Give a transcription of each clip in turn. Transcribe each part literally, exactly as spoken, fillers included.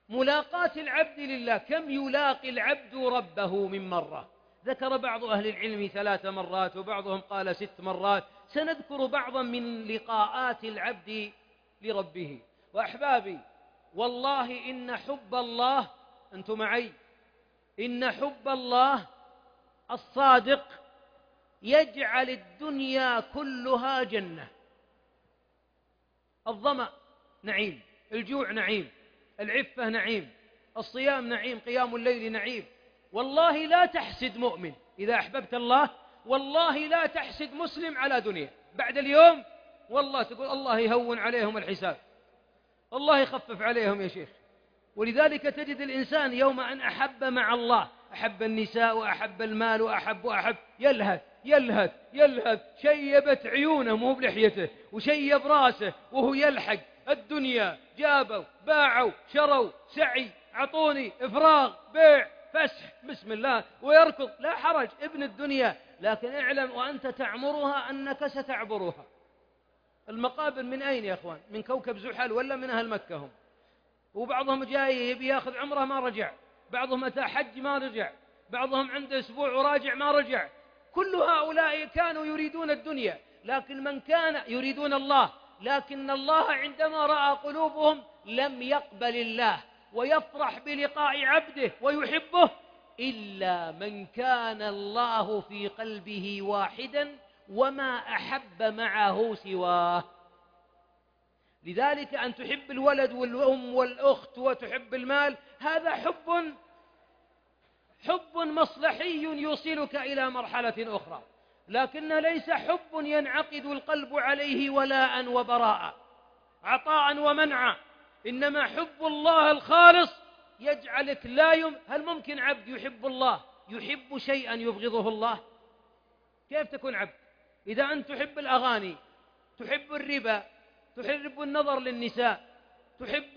ملاقاة العبد لله، كم يلاقي العبد ربه من مرة؟ ذكر بعض أهل العلم ثلاث مرات، وبعضهم قال ست مرات. سنذكر بعضا من لقاءات العبد لربه. وأحبابي، والله إن حب الله، أنتم معي، إن حب الله الصادق يجعل الدنيا كلها جنة. الظمأ نعيم، الجوع نعيم، العفة نعيم، الصيام نعيم، قيام الليل نعيم. والله لا تحسد مؤمن إذا أحببت الله، والله لا تحسد مسلم على دنيا. بعد اليوم والله تقول الله يهون عليهم الحساب، الله يخفف عليهم يا شيخ. ولذلك تجد الإنسان يوم أن أحب مع الله، أحب النساء وأحب المال وأحب وأحب، يلهث يلهث يلهث، شيبت عيونه مو بلحيته، وشيب راسه وهو يلحق الدنيا، جابوا باعوا شروا سعي، عطوني إفراغ بيع فسح بسم الله، ويركض. لا حرج، ابن الدنيا، لكن اعلم وأنت تعمرها أنك ستعبرها. المقابر من أين يا أخوان؟ من كوكب زحل ولا من أهل مكة هم؟ وبعضهم جاي يبي ياخذ عمره ما رجع، بعضهم أتى حج ما رجع، بعضهم عنده أسبوع وراجع ما رجع. كل هؤلاء كانوا يريدون الدنيا، لكن من كان يريدون الله، لكن الله عندما رأى قلوبهم لم يقبل الله ويفرح بلقاء عبده ويحبه إلا من كان الله في قلبه واحدا وما أحب معه سواه. لذلك أن تحب الولد والأم والأخت وتحب المال، هذا حب حب مصلحي يوصلك إلى مرحلة أخرى، لكن ليس حب ينعقد القلب عليه ولاء وبراء، عطاء ومنعا. إنما حب الله الخالص يجعلك لا يم... هل ممكن عبد يحب الله يحب شيئا يبغضه الله؟ كيف تكون عبد إذا أنت تحب الأغاني، تحب الربا، تحب النظر للنساء، تحب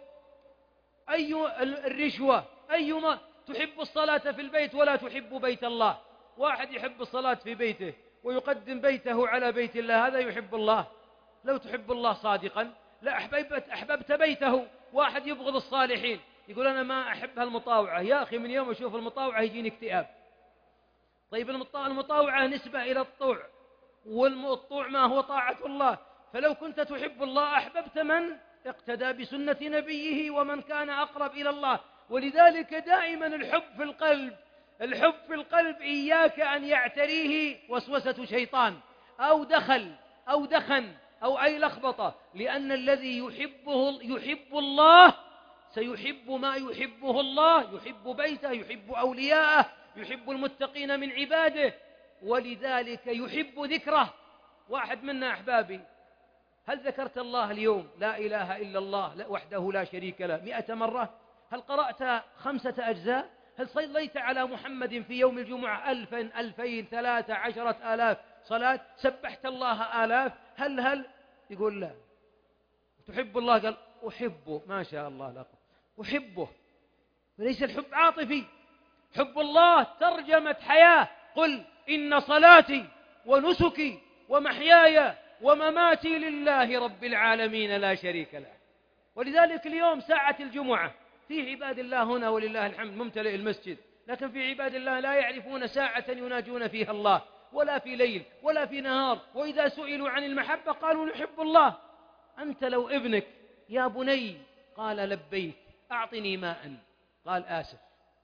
أي الرشوة، أيما تحب الصلاة في البيت ولا تحب بيت الله؟ واحد يحب الصلاة في بيته ويقدم بيته على بيت الله، هذا يحب الله؟ لو تحب الله صادقا لا أحببت, أحببت بيته. واحد يبغض الصالحين يقول أنا ما أحب هالمطاوعة، يا أخي من يوم أشوف المطاوعة يجيني اكتئاب. طيب المطاوعة نسبة إلى الطوع، والطوع ما هو طاعة الله. فلو كنت تحب الله أحببت من اقتدى بسنة نبيه ومن كان أقرب إلى الله. ولذلك دائما الحب في القلب، الحب في القلب إياك أن يعتريه وسوسة شيطان أو دخل أو دخن أو أي لخبطة، لأن الذي يحبه يحب الله سيحب ما يحبه الله، يحب بيته، يحب أولياءه، يحب المتقين من عباده، ولذلك يحب ذكره. واحد منا أحبابي، هل ذكرت الله اليوم لا إله إلا الله وحده لا شريك له مئة مرة؟ هل قرأت خمسة أجزاء؟ هل صليت على محمد في يوم الجمعة ألفا ألفين ثلاثة عشرة آلاف صلاة؟ سبحت الله آلاف؟ هل هل يقول لا. تحب الله؟ قال أحبه، ما شاء الله لكم أحبه. وليس الحب عاطفي، حب الله ترجمة حياة. قل إن صلاتي ونسكي ومحياي ومماتي لله رب العالمين لا شريك له. ولذلك اليوم ساعة الجمعة في عباد الله هنا ولله الحمد ممتلئ المسجد، لكن في عباد الله لا يعرفون ساعة يناجون فيها الله، ولا في ليل ولا في نهار. وإذا سئلوا عن المحبة قالوا نحب الله. أنت لو ابنك يا بني قال لبيك أعطني ماء، قال آسف.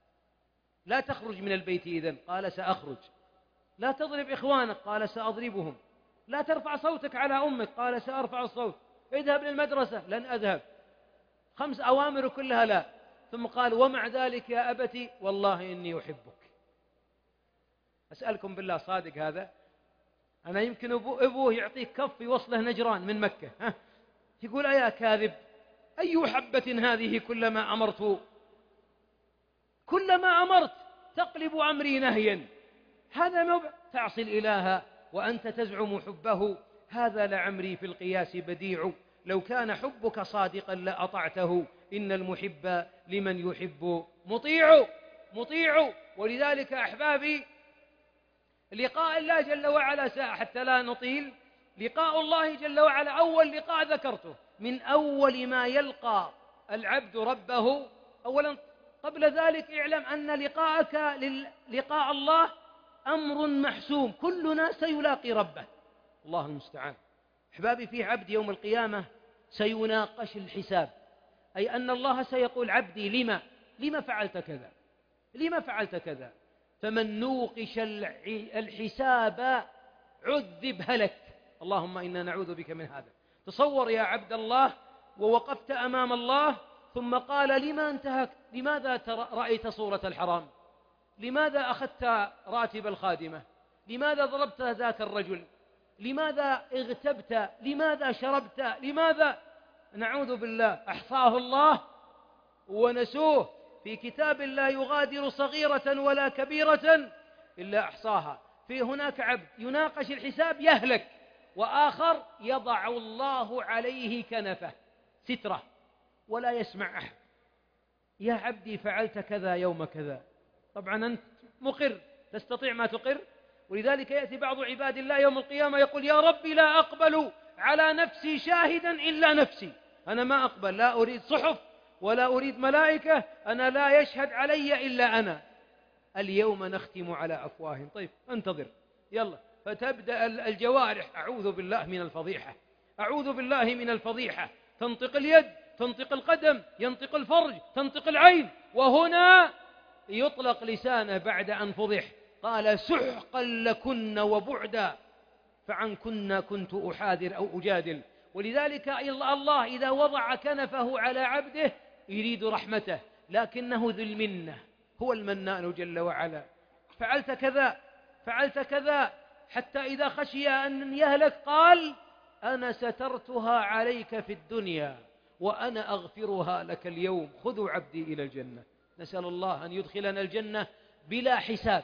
لا تخرج من البيت إذن، قال سأخرج. لا تضرب إخوانك، قال سأضربهم. لا ترفع صوتك على أمك، قال سأرفع الصوت. اذهب للمدرسة، لن أذهب. خمس أوامر كلها لا. ثم قال ومع ذلك يا أبتي والله إني أحبك. أسألكم بالله صادق هذا؟ أنا يمكن أبوه, أبوه يعطيك كف يوصله نجران من مكة، ها؟ يقول أيا كاذب أي حبة هذه؟ كلما أمرت كلما أمرت تقلب أمري نهيا. هذا ما تعصي الإله وأنت تزعم حبه، هذا لعمري في القياس بديع. لو كان حبك صادقا لأطعته، إن المحب لمن يحب مطيع مطيع. ولذلك أحبابي لقاء الله جل وعلا ساعة حتى لا نطيل. لقاء الله جل وعلا أول لقاء ذكرته، من أول ما يلقى العبد ربه أولا قبل ذلك اعلم أن لقاءك لقاء الله أمر محسوم، كلنا سيلاقي ربه، الله المستعان. أحبابي، في عبد يوم القيامة سيناقش الحساب، أي أن الله سيقول: عبدي لما لما فعلت كذا، لما فعلت كذا؟ فمن نوقش الحساب عذب هلك. اللهم إنا نعوذ بك من هذا. تصور يا عبد الله ووقفت أمام الله ثم قال: لما انتهكت؟ لماذا رأيت صورة الحرام؟ لماذا أخذت راتب الخادمة؟ لماذا ضربت ذاك الرجل؟ لماذا اغتبت؟ لماذا شربت؟ لماذا؟ نعوذ بالله. أحصاه الله ونسوه في كتاب لا يغادر صغيرة ولا كبيرة إلا أحصاها. في هناك عبد يناقش الحساب يهلك، وآخر يضع الله عليه كنفه سترة ولا يسمع أحد. يا عبدي فعلت كذا يوم كذا، طبعا أنت مقر، تستطيع ما تقر. ولذلك يأتي بعض عباد الله يوم القيامة يقول: يا ربي لا أقبل على نفسي شاهدا إلا نفسي. أنا ما أقبل، لا أريد صحف ولا أريد ملائكة، أنا لا يشهد علي إلا أنا. اليوم نختم على أفواههم. طيب انتظر، يلا. فتبدأ الجوارح: أعوذ بالله من الفضيحة، أعوذ بالله من الفضيحة. تنطق اليد، تنطق القدم، ينطق الفرج، تنطق العين، وهنا يطلق لسانه بعد أن فضح. قال: سحقا لكن وبعدا، فعنكن كنت أحاذر أو أجادل. ولذلك الله إذا وضع كنفه على عبده يريد رحمته، لكنه ذو المنة، هو المنان جل وعلا. فعلت كذا، فعلت كذا، حتى إذا خشي أن يهلك قال: أنا سترتها عليك في الدنيا وأنا أغفرها لك اليوم، خذوا عبدي إلى الجنة. نسأل الله أن يدخلنا الجنة بلا حساب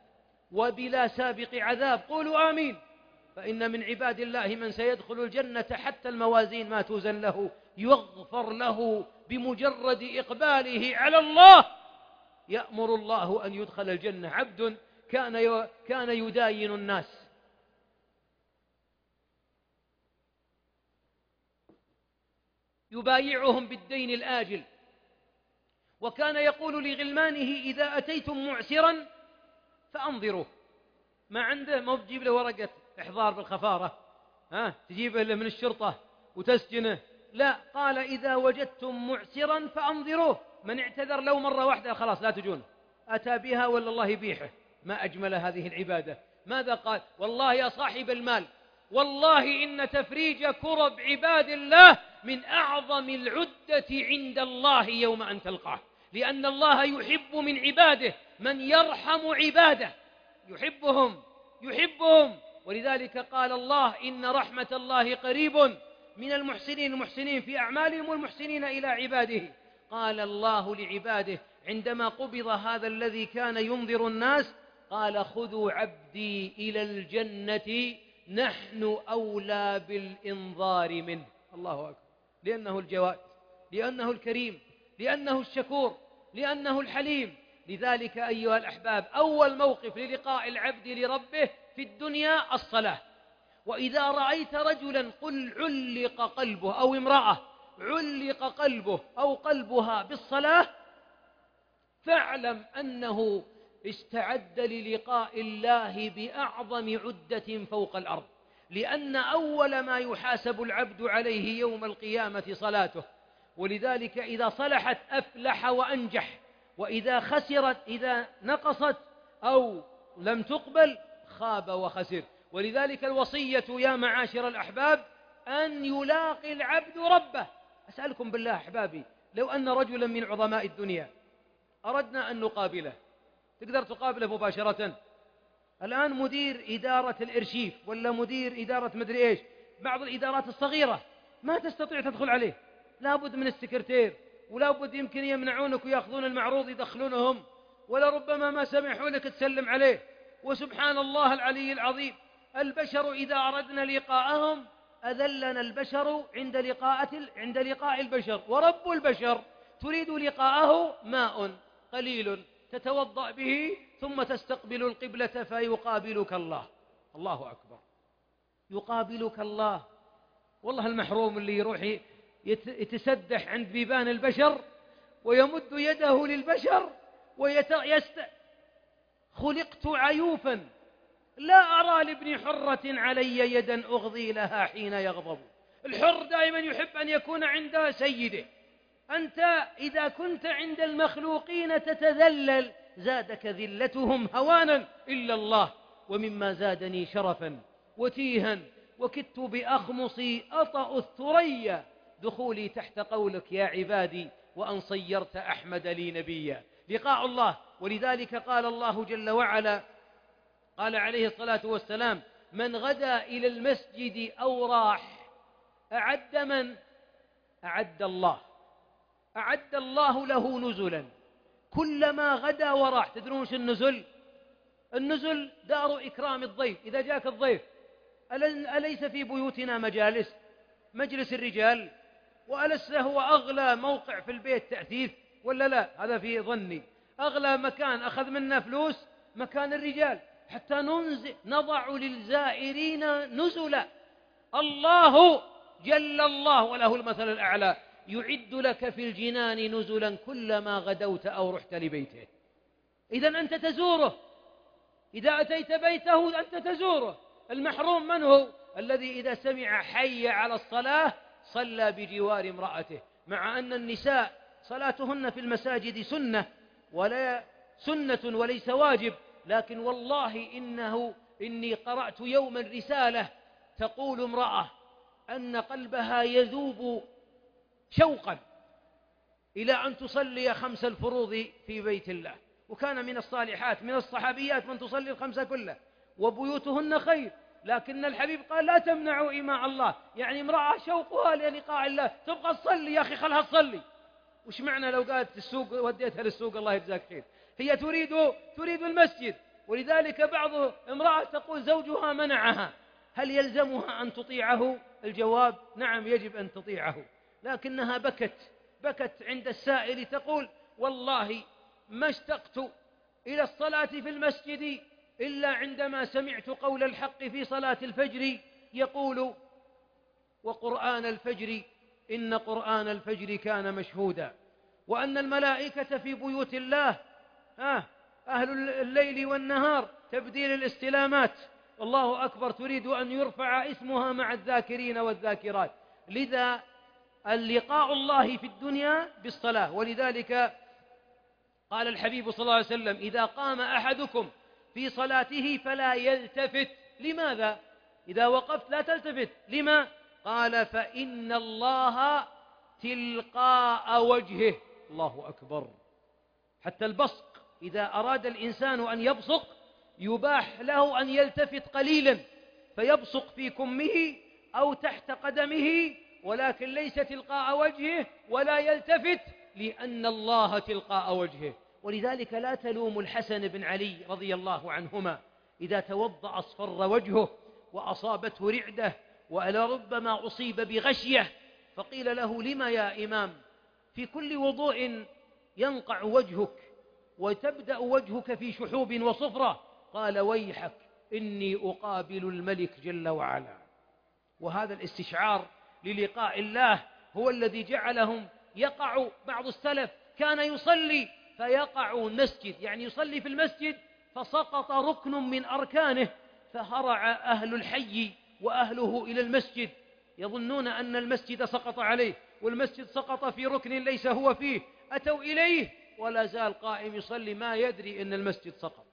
وبلا سابق عذاب. قولوا آمين. فإن من عباد الله من سيدخل الجنة حتى الموازين ما توزن له يغفر له بمجرد إقباله على الله. يأمر الله أن يدخل الجنة عبد كان كان يداين الناس، يبايعهم بالدين الآجل، وكان يقول لغلمانه: إذا أتيتم معسرا فأنظروه. ما عنده، ما تجيب له ورقة إحضار بالخفارة، ها تجيبه له من الشرطة وتسجنه، لا، قال: إذا وجدتم معسرا فأنظروه. من اعتذر لو مرة واحدة خلاص لا تجون، أتى بها ولا الله يبيحه. ما أجمل هذه العبادة. ماذا قال؟ والله يا صاحب المال، والله إن تفريج كرب عباد الله من أعظم العدة عند الله يوم أن تلقاه، لأن الله يحب من عباده من يرحم عباده، يحبهم يحبهم. ولذلك قال الله: إن رحمة الله قريب من المحسنين، المحسنين في أعمالهم والمحسنين إلى عباده. قال الله لعباده عندما قبض هذا الذي كان ينذر الناس: قال: خذوا عبدي إلى الجنة نحن أولى بالإنذار منه. الله أكبر. لأنه الجواد، لأنه الكريم، لأنه الشكور، لأنه الحليم. لذلك أيها الأحباب، أول موقف للقاء العبد لربه في الدنيا الصلاة. وإذا رأيت رجلا قل علق قلبه، أو امرأة علق قلبه أو قلبها بالصلاة، فاعلم أنه استعد للقاء الله بأعظم عدة فوق الأرض، لأن أول ما يحاسب العبد عليه يوم القيامة صلاته. ولذلك إذا صلحت أفلح وأنجح، وإذا خسرت، إذا نقصت أو لم تقبل خاب وخسر. ولذلك الوصية يا معاشر الأحباب أن يلاقي العبد ربه. أسألكم بالله أحبابي، لو أن رجلا من عظماء الدنيا أردنا أن نقابله، تقدر تقابله مباشرة؟ الآن مدير إدارة الإرشيف ولا مدير إدارة مدري إيش، بعض الإدارات الصغيرة ما تستطيع تدخل عليه، لابد من السكرتير، ولابد يمكن يمنعونك ويأخذون المعروض يدخلونهم، ولا ربما ما سمحوا لك تسلم عليه. وسبحان الله العلي العظيم، البشر إذا أردنا لقاءهم أذلنا البشر عند لقاء عند لقاء البشر. ورب البشر تريد لقاءه ماء قليل تتوضأ به ثم تستقبل القبلة فيقابلك الله. الله أكبر، يقابلك الله. والله المحروم اللي يروح يتسدح عند بيبان البشر ويمد يده للبشر ويست خلقت عيوفا لا أرى لابن حرة علي يدا أغضي لها حين يغضب. الحر دائما يحب أن يكون عند سيده. أنت إذا كنت عند المخلوقين تتذلل زادك ذلتهم هوانا إلا الله. ومما زادني شرفا وتيها وكدت بأخمصي أطأ الثريا دخولي تحت قولك يا عبادي وأن صيرت أحمد لي نبيا. لقاء الله. ولذلك قال الله جل وعلا، قال عليه الصلاة والسلام: من غدا إلى المسجد أو راح أعد من أعد الله أعد الله له نزلا. كلما غدا وراح. تدرون وش النزل؟ النزل دار إكرام الضيف. إذا جاك الضيف أليس في بيوتنا مجالس؟ مجلس الرجال، وأليس هو أغلى موقع في البيت تأثيث ولا لا؟ هذا في ظني. أغلى مكان أخذ منا فلوس مكان الرجال، حتى ننزل نضع للزائرين نزلا. الله جل الله وله المثل الأعلى يعد لك في الجنان نزلا كلما غدوت أو رحت لبيته. إذن أنت تزوره. إذا أتيت بيته أنت تزوره. المحروم من هو؟ الذي إذا سمع حي على الصلاة صلى بجوار امرأته. مع أن النساء صلاتهن في المساجد سنة ولا سنة وليس واجب، لكن والله إنه إني قرأت يوما رسالة تقول امرأة أن قلبها يذوب شوقا إلى أن تصلي خمس الفروض في بيت الله. وكان من الصالحات من الصحابيات من تصلي الخمسة كلها وبيوتهن خير، لكن الحبيب قال لا تمنعوا إماء الله. يعني امرأة شوقها للقاء الله تبغى تصلي، يا أخي خلها تصلي. وش معنى لو قالت السوق وديتها للسوق الله يجزاك خير؟ هي تريد تريد المسجد. ولذلك بعض امرأة تقول زوجها منعها، هل يلزمها أن تطيعه؟ الجواب نعم يجب أن تطيعه، لكنها بكت بكت عند السائل تقول والله ما اشتقت إلى الصلاة في المسجد إلا عندما سمعت قول الحق في صلاة الفجر يقول وقرآن الفجر إن قرآن الفجر كان مشهودا، وأن الملائكة في بيوت الله آه أهل الليل والنهار تبديل الاستلامات. الله أكبر، تريد أن يرفع اسمها مع الذاكرين والذاكرات. لذا اللقاء الله في الدنيا بالصلاة. ولذلك قال الحبيب صلى الله عليه وسلم إذا قام أحدكم في صلاته فلا يلتفت. لماذا؟ إذا وقفت لا تلتفت. لما؟ قال فإن الله تلقاء وجهه. الله أكبر. حتى البصق إذا أراد الإنسان أن يبصق يباح له أن يلتفت قليلا فيبصق في كمه أو تحت قدمه، ولكن ليس تلقاء وجهه ولا يلتفت لأن الله تلقاء وجهه. ولذلك لا تلوم الحسن بن علي رضي الله عنهما إذا توضأ أصفر وجهه وأصابته رعدة ولربما أصيب بغشية، فقيل له لما يا إمام في كل وضوء ينقع وجهك وتبدأ وجهك في شحوب وصفرة؟ قال ويحك إني أقابل الملك جل وعلا. وهذا الاستشعار للقاء الله هو الذي جعلهم يقع. بعض السلف كان يصلي فيقع المسجد، يعني يصلي في المسجد فسقط ركن من أركانه فهرع أهل الحي وأهله إلى المسجد يظنون أن المسجد سقط عليه والمسجد سقط في ركن ليس هو فيه، أتوا إليه ولا زال قائم يصلي ما يدري أن المسجد سقط.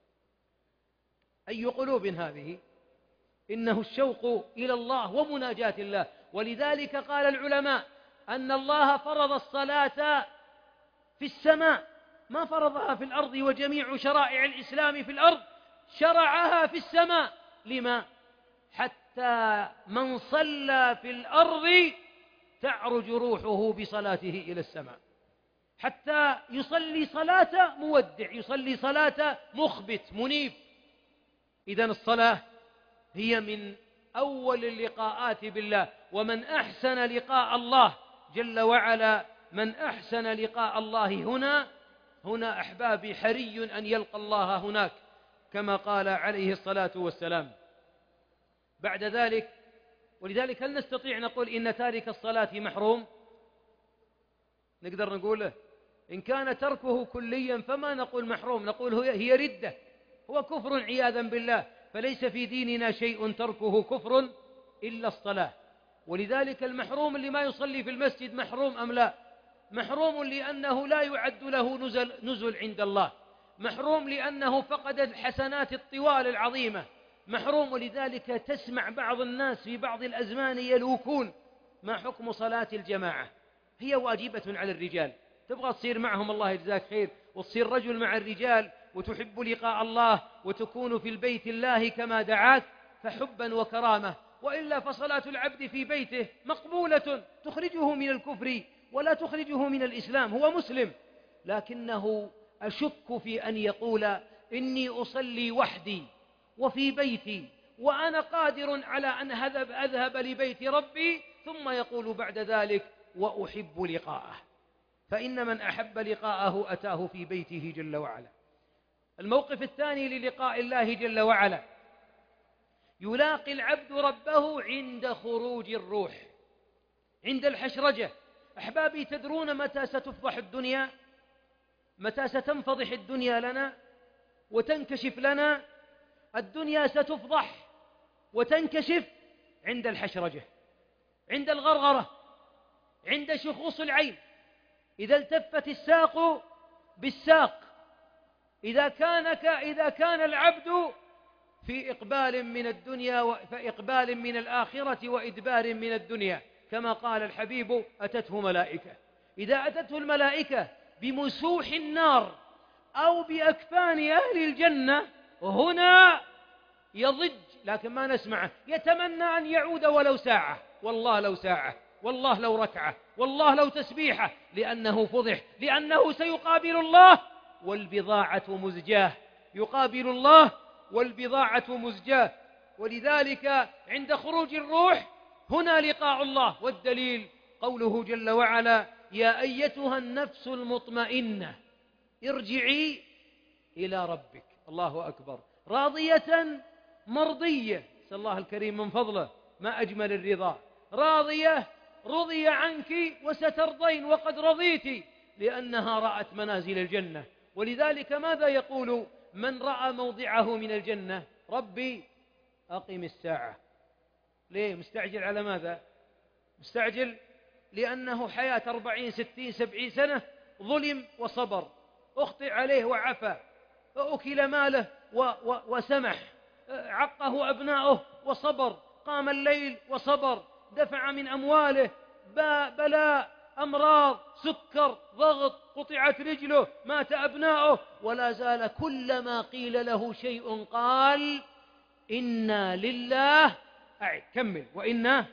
أي قلوب هذه؟ إنه الشوق إلى الله ومناجاة الله. ولذلك قال العلماء أن الله فرض الصلاة في السماء ما فرضها في الأرض، وجميع شرائع الإسلام في الأرض شرعها في السماء. لما؟ حتى من صلى في الأرض تعرج روحه بصلاته إلى السماء، حتى يصلي صلاة مودع، يصلي صلاة مخبت منيب. إذن الصلاة هي من أول اللقاءات بالله. ومن أحسن لقاء الله جل وعلا من أحسن لقاء الله هنا هنا أحبابي حري أن يلقى الله هناك كما قال عليه الصلاة والسلام. بعد ذلك ولذلك هل نستطيع نقول إن تارك الصلاة محروم؟ نقدر نقوله إن كان تركه كليا فما نقول محروم، نقول هي ردة، هو كفر عياذا بالله. فليس في ديننا شيء تركه كفر إلا الصلاة. ولذلك المحروم اللي ما يصلي في المسجد محروم أم لا؟ محروم لأنه لا يعد له نزل, نزل عند الله، محروم لأنه فقد الحسنات الطوال العظيمة، محروم. ولذلك تسمع بعض الناس في بعض الأزمان يلوكون: ما حكم صلاة الجماعة؟ هي واجبة على الرجال، تبغى تصير معهم الله يجزاك خير وتصير رجل مع الرجال وتحب لقاء الله وتكون في البيت الله كما دعاك فحبا وكرامة، وإلا فصلاة العبد في بيته مقبولة تخرجه من الكفر ولا تخرجه من الإسلام، هو مسلم. لكنه أشك في أن يقول: إني أصلي وحدي وفي بيتي وأنا قادر على أن أذهب لبيت ربي، ثم يقول بعد ذلك: وأحب لقاءه. فإن من أحب لقاءه أتاه في بيته جل وعلا. الموقف الثاني للقاء الله جل وعلا: يلاقي العبد ربه عند خروج الروح، عند الحشرجة. أحبابي، تدرون متى ستفضح الدنيا؟ متى ستنفضح الدنيا لنا وتنكشف لنا؟ الدنيا ستفضح وتنكشف عند الحشرجة، عند الغرغرة، عند شخوص العين، إذا التفت الساق بالساق، إذا كان إذا كان العبد في إقبال من الدنيا فإقبال من الآخرة وإدبار من الدنيا، كما قال الحبيب: أتته ملائكة. إذا أتته الملائكة بمسوح النار أو بأكفان أهل الجنة هنا يضج، لكن ما نسمعه، يتمنى أن يعود ولو ساعة، والله لو ساعة، والله لو ركعة، والله لو تسبيحة، لأنه فضح، لأنه سيقابل الله والبضاعة مزجاه، يقابل الله والبضاعة مزجاه. ولذلك عند خروج الروح هنا لقاء الله، والدليل قوله جل وعلا: يا أيتها النفس المطمئنة ارجعي إلى ربك. الله أكبر. راضية مرضية، نسأل الله الكريم من فضله، ما أجمل الرضا. راضية، رضي عنك وسترضين، وقد رضيت، لأنها رأت منازل الجنة. ولذلك ماذا يقول من رأى موضعه من الجنة؟ ربي أقم الساعة. ليه مستعجل؟ على ماذا مستعجل؟ لأنه حياة أربعين ستين سبعين سنة ظلم وصبر، أخطئ عليه وعفى، أكل ماله و و وسمح، عقه أبناؤه وصبر، قام الليل وصبر، دفع من أمواله بلاء، أمراض، سكر، ضغط، قطعت رجله، مات أبناؤه، ولا زال كلما قيل له شيء قال: إنا لله أعد كمل وإنا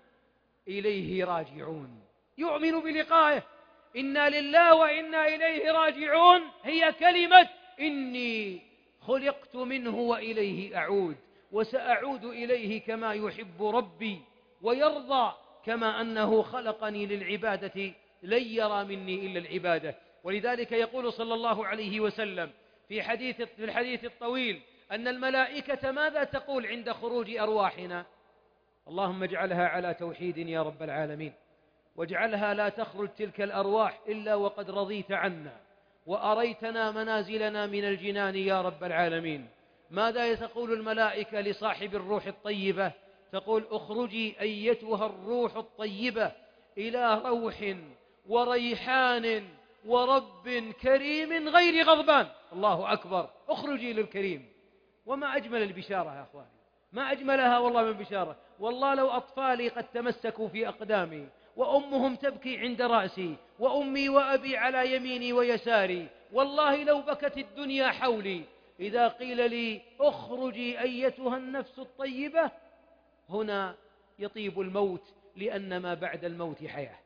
إليه راجعون. يؤمن بلقائه. إنا لله وإنا إليه راجعون هي كلمة إني خلقت منه وإليه أعود، وسأعود إليه كما يحب ربي ويرضى، كما أنه خلقني للعبادة لن يرى مني إلا العبادة. ولذلك يقول صلى الله عليه وسلم في حديث في الحديث الطويل أن الملائكة ماذا تقول عند خروج أرواحنا؟ اللهم اجعلها على توحيد يا رب العالمين، واجعلها لا تخرج تلك الأرواح إلا وقد رضيت عنا وأريتنا منازلنا من الجنان يا رب العالمين. ماذا تقول الملائكة لصاحب الروح الطيبة؟ تقول: اخرجي أيتها الروح الطيبة إلى روح وريحان ورب كريم غير غضبان. الله أكبر. اخرجي للكريم. وما أجمل البشارة يا أخواني، ما أجملها والله من بشارة. والله لو أطفالي قد تمسكوا في أقدامي وأمهم تبكي عند رأسي وأمي وأبي على يميني ويساري، والله لو بكت الدنيا حولي إذا قيل لي: اخرجي أيتها النفس الطيبة. هنا يطيب الموت، لأن ما بعد الموت حياة.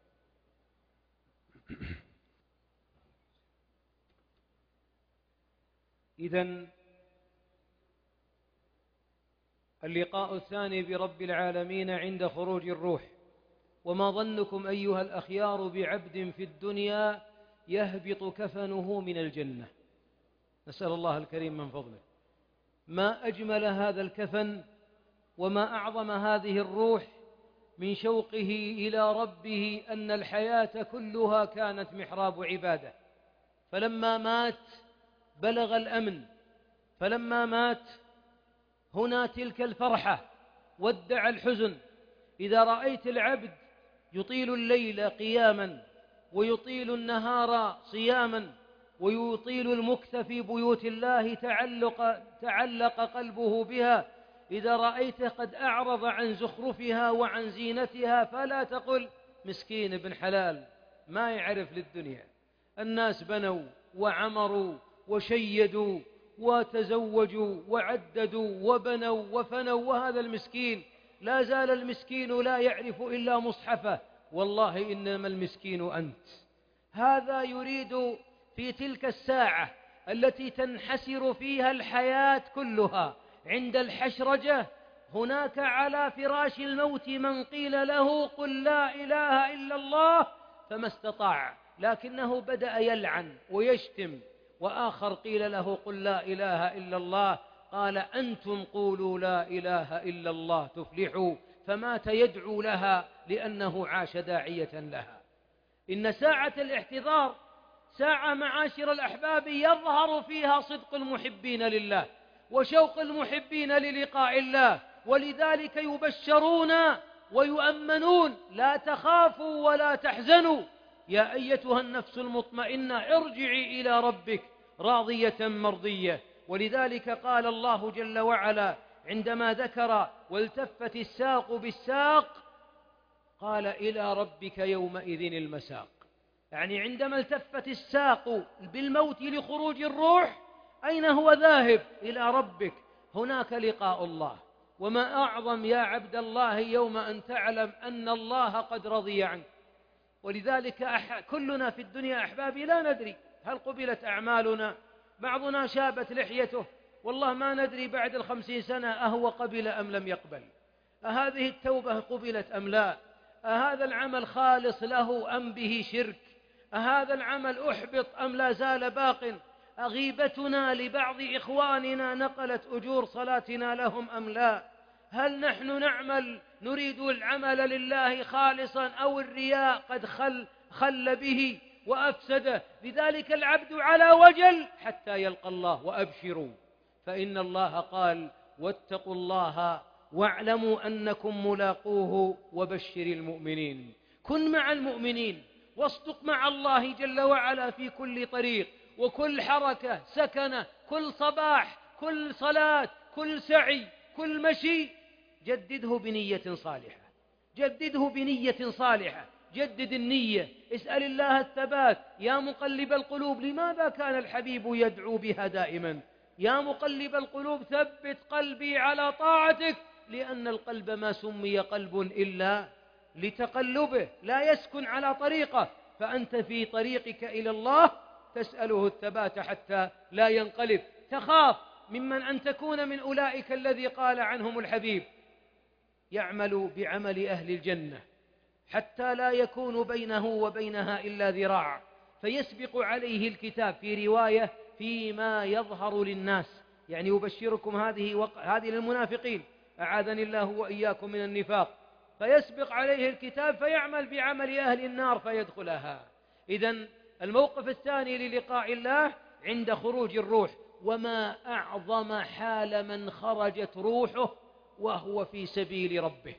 إذن اللقاء الثاني برب العالمين عند خروج الروح. وما ظنكم أيها الأخيار بعبد في الدنيا يهبط كفنه من الجنة؟ نسأل الله الكريم من فضله. ما أجمل هذا الكفن، وما أعظم هذه الروح من شوقه إلى ربه أن الحياة كلها كانت محراب عبادة، فلما مات بلغ الأمن، فلما مات هنا تلك الفرحة ودع الحزن. إذا رأيت العبد يطيل الليل قياما ويطيل النهار صياما ويطيل المكث في بيوت الله تعلق, تعلق قلبه بها، إذا رأيته قد أعرض عن زخرفها وعن زينتها فلا تقل مسكين ابن حلال ما يعرف للدنيا. الناس بنوا وعمروا وشيدوا وتزوجوا وعددوا وبنوا وفنوا، وهذا المسكين لا زال المسكين لا يعرف إلا مصحفه. والله إنما المسكين أنت. هذا يريد في تلك الساعة التي تنحسر فيها الحياة كلها عند الحشرجة، هناك على فراش الموت من قيل له قل لا إله إلا الله فما استطاع، لكنه بدأ يلعن ويشتم، وآخر قيل له قل لا إله إلا الله قال أنتم قولوا لا إله إلا الله تفلحوا، فمات يدعو لها لأنه عاش داعية لها. إن ساعة الاحتضار ساعة معاشر الأحباب يظهر فيها صدق المحبين لله وشوق المحبين للقاء الله، ولذلك يبشرون ويؤمنون لا تخافوا ولا تحزنوا يا أيتها النفس المطمئنة ارجعي إلى ربك راضية مرضية. ولذلك قال الله جل وعلا عندما ذكر والتفت الساق بالساق قال إلى ربك يومئذ المساق، يعني عندما التفت الساق بالموت لخروج الروح أين هو ذاهب؟ إلى ربك، هناك لقاء الله. وما أعظم يا عبد الله يوم أن تعلم أن الله قد رضي عنك. ولذلك أح... كلنا في الدنيا أحبابي لا ندري هل قبلت أعمالنا، بعضنا شابت لحيته والله ما ندري بعد الخمسين سنة أهو قبل أم لم يقبل، أهذه التوبة قبلت أم لا، أهذا العمل خالص له أم به شرك، أهذا العمل أحبط أم لا زال باق، أغيبتنا لبعض إخواننا نقلت أجور صلاتنا لهم أم لا، هل نحن نعمل نريد العمل لله خالصا أو الرياء قد خل, خل به وأفسده. لذلك العبد على وجل حتى يلقى الله. وأبشروا فإن الله قال واتقوا الله واعلموا أنكم ملاقوه وبشر المؤمنين. كن مع المؤمنين واصدق مع الله جل وعلا في كل طريق وكل حركة سكنة، كل صباح، كل صلاة، كل سعي، كل مشي، جدده بنية صالحة، جدده بنية صالحة، جدد النية، اسأل الله الثبات. يا مقلب القلوب، لماذا كان الحبيب يدعو بها دائما؟ يا مقلب القلوب ثبت قلبي على طاعتك، لأن القلب ما سمي قلب إلا لتقلبه، لا يسكن على طريقه، فأنت في طريقك إلى الله تسأله الثبات حتى لا ينقلب. تخاف ممن أن تكون من أولئك الذي قال عنهم الحبيب يعمل بعمل أهل الجنة حتى لا يكون بينه وبينها إلا ذراع فيسبق عليه الكتاب، في رواية فيما يظهر للناس، يعني يبشركم هذه وق... هذه للمنافقين، أعاذني الله وإياكم من النفاق، فيسبق عليه الكتاب فيعمل بعمل أهل النار فيدخلها. إذن الموقف الثاني للقاء الله عند خروج الروح. وما أعظم حال من خرجت روحه وهو في سبيل ربه،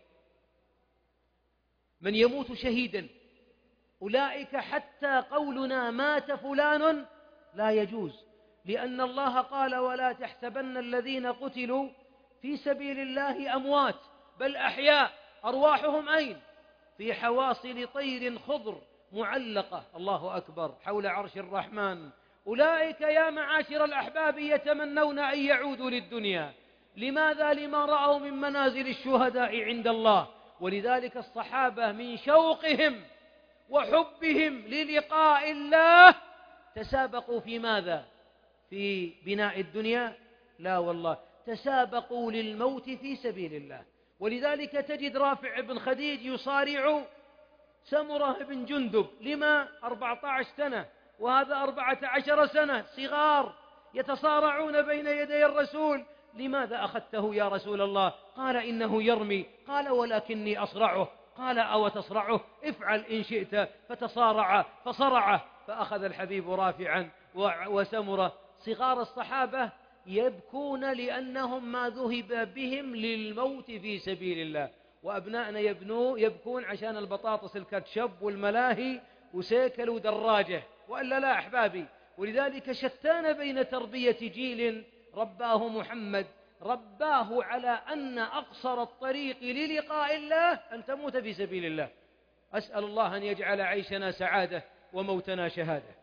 من يموت شهيدا، أولئك حتى قولنا مات فلان لا يجوز، لأن الله قال ولا تحسبن الذين قتلوا في سبيل الله أموات بل أحياء، أرواحهم أين؟ في حواصل طير خضر معلقة، الله أكبر، حول عرش الرحمن. أولئك يا معاشر الأحباب يتمنون أن يعودوا للدنيا. لماذا؟ لما رأوا من منازل الشهداء عند الله. ولذلك الصحابة من شوقهم وحبهم للقاء الله تسابقوا في ماذا؟ في بناء الدنيا؟ لا والله، تسابقوا للموت في سبيل الله. ولذلك تجد رافع بن خديج يصارع سمرة بن جندب، لما؟ أربعة عشر سنة وهذا أربعة عشر سنة، صغار يتصارعون بين يدي الرسول. لماذا أخذته يا رسول الله؟ قال إنه يرمي. قال ولكني أصرعه. قال أو تصرعه؟ افعل إن شئت. فتصارع فصرعه، فأخذ الحبيب رافعا وسمرة. صغار الصحابة يبكون لأنهم ما ذهب بهم للموت في سبيل الله، وأبنائنا يبنوا يبكون عشان البطاطس الكاتشب والملاهي وسيكل ودراجة، وإلا لا أحبابي. ولذلك شتان بين تربية جيل رباه محمد، رباه على أن أقصر الطريق للقاء الله أن تموت في سبيل الله. أسأل الله أن يجعل عيشنا سعادة وموتنا شهادة.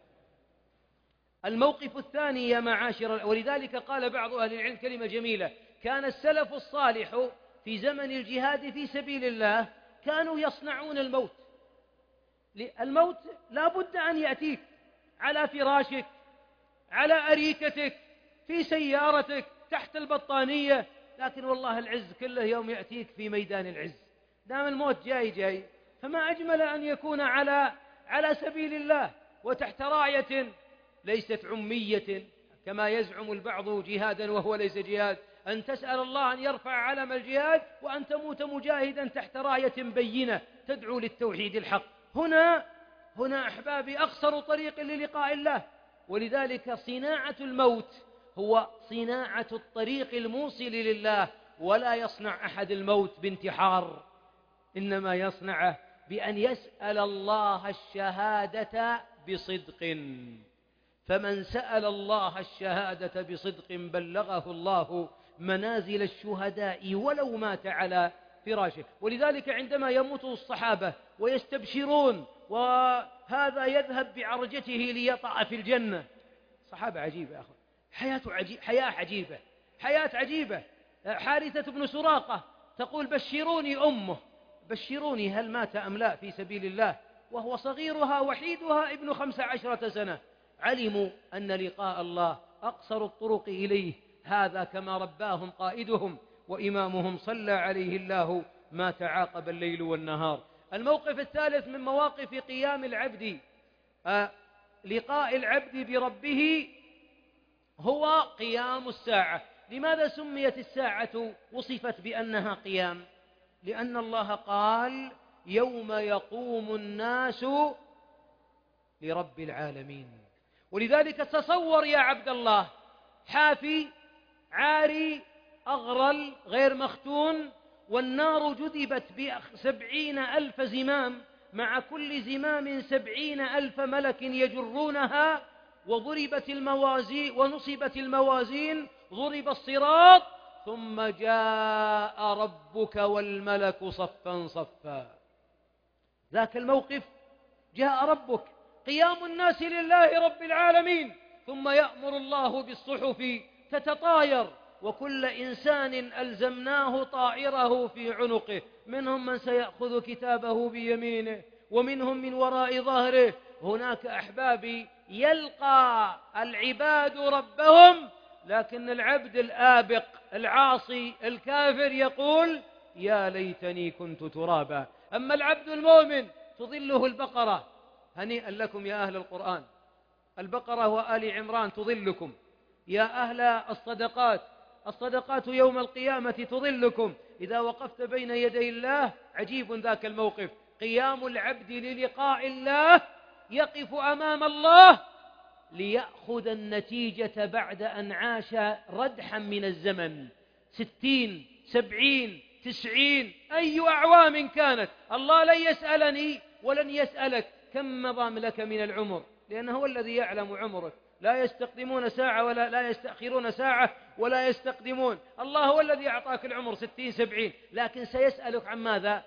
الموقف الثاني يا معاشر، ولذلك قال بعض أهل العلم كلمة جميلة: كان السلف الصالح في زمن الجهاد في سبيل الله كانوا يصنعون الموت. الموت لا بد أن يأتيك على فراشك، على أريكتك، في سيارتك، تحت البطانية، لكن والله العز كله يوم يأتيك في ميدان العز. دام الموت جاي جاي، فما أجمل أن يكون على على سبيل الله وتحت راية ليست عمية كما يزعم البعض جهادا وهو ليس جهاد، أن تسأل الله أن يرفع علم الجهاد وأن تموت مجاهدا تحت راية بينة تدعو للتوحيد الحق. هنا هنا أحبابي أقصر طريق للقاء الله. ولذلك صناعة الموت هو صناعة الطريق الموصل لله، ولا يصنع أحد الموت بانتحار، إنما يصنعه بأن يسأل الله الشهادة بصدق. فمن سأل الله الشهادة بصدق بلغه الله منازل الشهداء ولو مات على فراشه. ولذلك عندما يموت الصحابة ويستبشرون وهذا يذهب بعرجته ليطأ في الجنة، صحابة عجيبة يا أخوان، حياة عجيبة، حياة عجيبة، حياة عجيبة. حارثة بن سراقة تقول: بشروني أمه، بشروني هل مات أم لا في سبيل الله، وهو صغيرها وحيدها ابن خمس عشرة سنة. علموا أن لقاء الله أقصر الطرق إليه، هذا كما رباهم قائدهم وإمامهم صلى عليه الله ما تعاقب الليل والنهار. الموقف الثالث من مواقف قيام العبد، آه لقاء العبد بربه، هو قيام الساعة. لماذا سميت الساعة وصفت بأنها قيام؟ لأن الله قال: يوم يقوم الناس لرب العالمين. ولذلك تصور يا عبد الله، حافي عاري أغرل غير مختون، والنار جذبت بسبعين ألف زمام، مع كل زمام سبعين ألف ملك يجرونها، وضربت الموازين ونصبت الموازين، ضرب الصراط، ثم جاء ربك والملك صفا صفا. ذاك الموقف جاء ربك، قيام الناس لله رب العالمين، ثم يأمر الله بالصحف تتطاير، وكل إنسان ألزمناه طائره في عنقه، منهم من سيأخذ كتابه بيمينه ومنهم من وراء ظهره. هناك أحبابي يلقى العباد ربهم، لكن العبد الآبق العاصي الكافر يقول: يا ليتني كنت ترابا. أما العبد المؤمن تظله البقرة، هنيئا لكم يا أهل القرآن، البقرة وآل عمران تظلكم. يا أهل الصدقات، الصدقات يوم القيامة تظلكم. إذا وقفت بين يدي الله عجيب ذاك الموقف، قيام العبد للقاء الله، يقف أمام الله ليأخذ النتيجة بعد أن عاش ردحا من الزمن، ستين سبعين تسعين أي أعوام كانت. الله لن يسألني ولن يسألك كم مضى لك من العمر، لأنه هو الذي يعلم عمرك. لا يستقدمون ساعة ولا لا يستأخرون ساعة ولا يستقدمون. الله هو الذي أعطاك العمر ستين سبعين، لكن سيسألك عن ماذا؟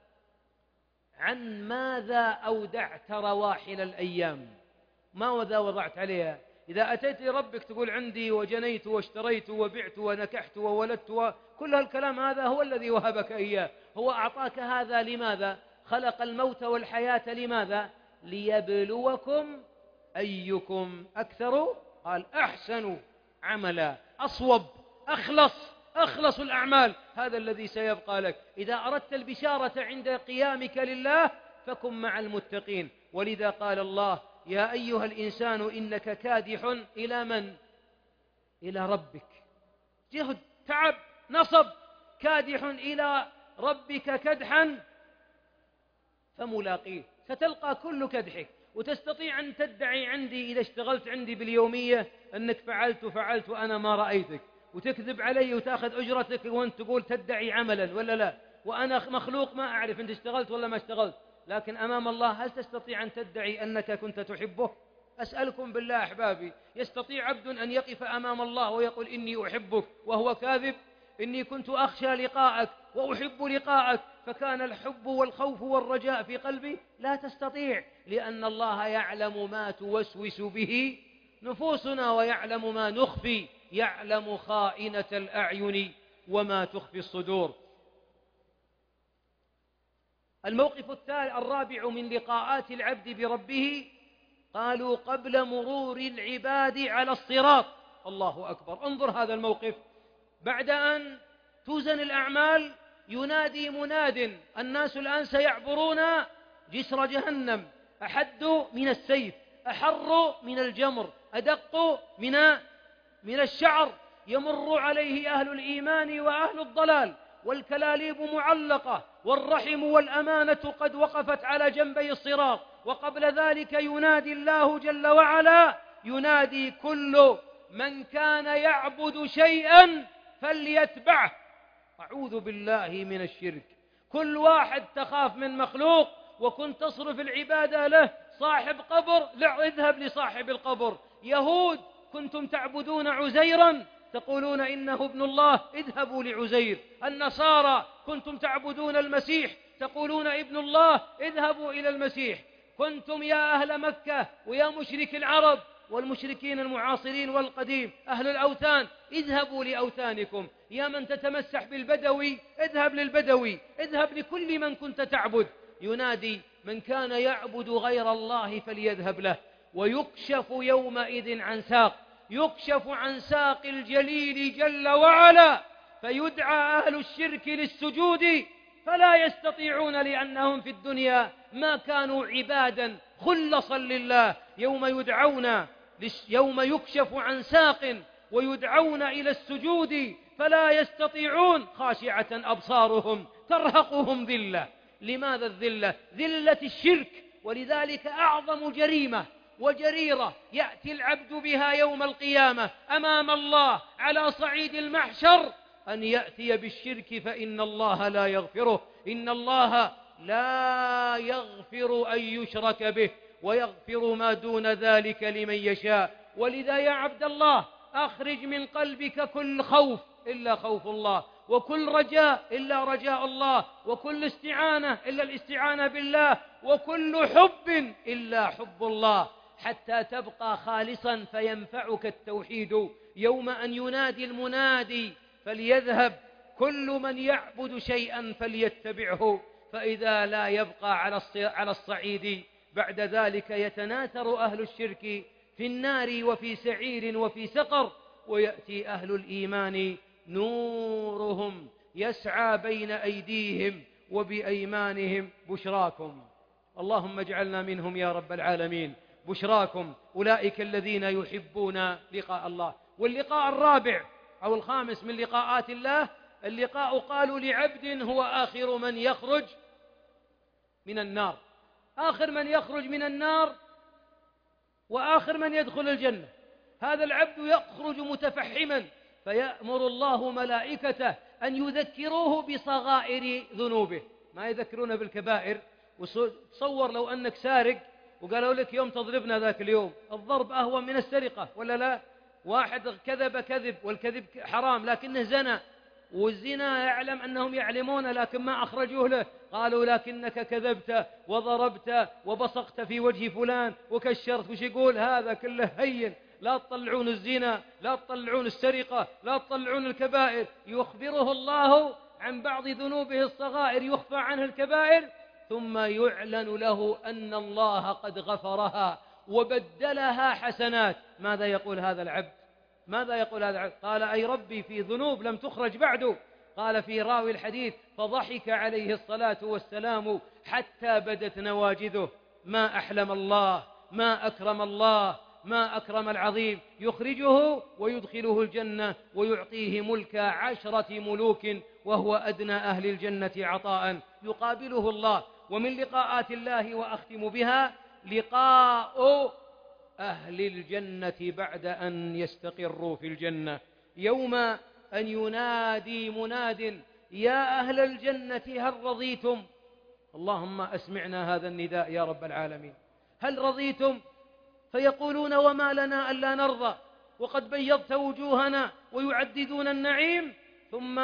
عن ماذا أودعت رواحل الأيام؟ ماذا وضعت عليها؟ إذا أتيت لربك تقول: عندي وجنيت واشتريت وبعت ونكحت وولدت، وكل هالكلام هذا هو الذي وهبك إياه. هو أعطاك هذا لماذا؟ خلق الموت والحياة لماذا؟ ليبلوكم أيكم أكثر قال أحسن عملا، أصوب، أخلص أخلص الأعمال، هذا الذي سيبقى لك. إذا أردت البشارة عند قيامك لله فكن مع المتقين. ولذا قال الله: يا أيها الإنسان إنك كادح إلى من؟ إلى ربك. جهد، تعب، نصب، كادح إلى ربك كدحا فملاقيه، ستلقى كل كدحك، وتستطيع أن تدعي عندي إذا اشتغلت عندي باليومية أنك فعلت وفعلت وأنا ما رأيتك، وتكذب علي وتأخذ أجرتك وأنت تقول تدعي عملا ولا لا، وأنا مخلوق ما أعرف أنت اشتغلت ولا ما اشتغلت، لكن أمام الله هل تستطيع أن تدعي أنك كنت تحبه؟ أسألكم بالله أحبابي، يستطيع عبد أن يقف أمام الله ويقول إني أحبك وهو كاذب؟ إني كنت أخشى لقاءك وأحب لقاءك فكان الحب والخوف والرجاء في قلبي؟ لا تستطيع، لأن الله يعلم ما توسوس به نفوسنا ويعلم ما نخفي، يعلم خائنة الأعين وما تخفي الصدور. الموقف الثالث الرابع من لقاءات العبد بربه، قالوا قبل مرور العباد على الصراط. الله أكبر، انظر هذا الموقف، بعد أن توزن الأعمال ينادي مناد، الناس الآن سيعبرون جسر جهنم، أحد من السيف، أحر من الجمر، أدق من من الشعر، يمر عليه أهل الإيمان وأهل الضلال، والكلاليب معلقة، والرحم والأمانة قد وقفت على جنبي الصراط، وقبل ذلك ينادي الله جل وعلا، ينادي كل من كان يعبد شيئا فليتبعه. أعوذ بالله من الشرك، كل واحد تخاف من مخلوق وكنت تصرف العبادة له، صاحب قبر لا اذهب لصاحب القبر، يهود كنتم تعبدون عزيرا تقولون إنه ابن الله اذهبوا لعزير، النصارى كنتم تعبدون المسيح تقولون ابن الله اذهبوا إلى المسيح، كنتم يا أهل مكة ويا مشرك العرب والمشركين المعاصرين والقديم أهل الأوثان اذهبوا لأوثانكم، يا من تتمسح بالبدوي اذهب للبدوي، اذهب لكل من كنت تعبد. ينادي من كان يعبد غير الله فليذهب له، ويكشف يومئذ عن ساق، يكشف عن ساق الجليل جل وعلا، فيدعى أهل الشرك للسجود فلا يستطيعون، لأنهم في الدنيا ما كانوا عبادا خلصا لله. يوم يدعون يوم يكشف عن ساق ويدعون إلى السجود فلا يستطيعون، خاشعة أبصارهم ترهقهم ذلة. لماذا الذلة؟ ذلة الشرك، ولذلك أعظم جريمة وجريرة يأتي العبد بها يوم القيامة أمام الله على صعيد المحشر أن يأتي بالشرك، فإن الله لا يغفره، إن الله لا يغفر أن يشرك به ويغفر ما دون ذلك لمن يشاء. ولذا يا عبد الله أخرج من قلبك كل خوف إلا خوف الله، وكل رجاء إلا رجاء الله، وكل استعانة إلا الاستعانة بالله، وكل حب إلا حب الله، حتى تبقى خالصا فينفعك التوحيد يوم أن ينادي المنادي فليذهب كل من يعبد شيئا فليتبعه، فإذا لا يبقى على الصعيد بعد ذلك يتناثر أهل الشرك في النار وفي سعير وفي سقر، ويأتي أهل الإيمان نورهم يسعى بين أيديهم وبأيمانهم بشراكم. اللهم اجعلنا منهم يا رب العالمين. بشراكم أولئك الذين يحبون لقاء الله. واللقاء الرابع أو الخامس من لقاءات الله، اللقاء قالوا لعبد هو آخر من يخرج من النار، آخر من يخرج من النار وآخر من يدخل الجنة. هذا العبد يخرج متفحما، فيأمر الله ملائكته أن يذكروه بصغائر ذنوبه، ما يذكرون بالكبائر. وتصور لو أنك سارق وقالوا لك يوم تضربنا ذاك اليوم، الضرب أهون من السرقة ولا لا؟ واحد كذب كذب، والكذب حرام لكنه زنى، والزنا يعلم أنهم يعلمون لكن ما أخرجوه له، قالوا لكنك كذبت وضربت وبصقت في وجه فلان وكشرت. وش يقول؟ هذا كله هين، لا تطلعون الزنا، لا تطلعون السرقة، لا تطلعون الكبائر. يخبره الله عن بعض ذنوبه الصغائر، يخفى عنه الكبائر، ثم يعلن له أن الله قد غفرها وبدلها حسنات. ماذا يقول هذا العبد؟ ماذا يقول هذا العبد؟ قال أي ربي في ذنوب لم تخرج بعد. قال في راوي الحديث فضحك عليه الصلاة والسلام حتى بدت نواجذه. ما أحلم الله، ما أكرم الله، ما أكرم العظيم، يخرجه ويدخله الجنة ويعطيه ملك عشرة ملوك وهو أدنى أهل الجنة عطاء. يقابله الله ومن لقاءات الله وأختم بها لقاء أهل الجنة بعد أن يستقروا في الجنة، يوم أن ينادي مناد يا أهل الجنة هل رضيتم؟ اللهم أسمعنا هذا النداء يا رب العالمين، هل رضيتم؟ فيقولون وما لنا ألا نرضى وقد بيضت وجوهنا، ويعددون النعيم، ثم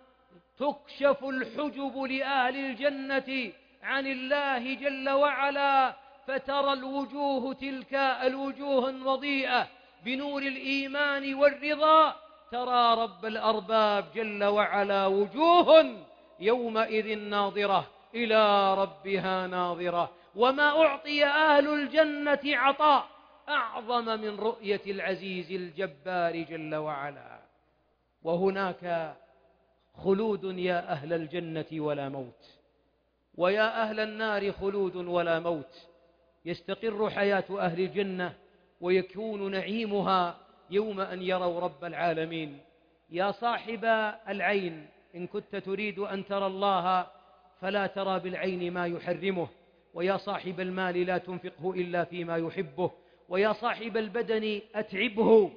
تكشف الحجب لأهل الجنة عن الله جل وعلا، فترى الوجوه تلك الوجوه الوضيئة بنور الإيمان والرضا، ترى رب الأرباب جل وعلا وجوه يومئذ ناظرة إلى ربها ناظرة. وما أعطي أهل الجنة عطاء أعظم من رؤية العزيز الجبار جل وعلا. وهناك خلود يا أهل الجنة ولا موت، ويا أهل النار خلود ولا موت. يستقر حياة أهل الجنة ويكون نعيمها يوم أن يروا رب العالمين. يا صاحب العين إن كنت تريد أن ترى الله فلا ترى بالعين ما يحرمه، ويا صاحب المال لا تنفقه إلا فيما يحبه، ويا صاحب البدن أتعبه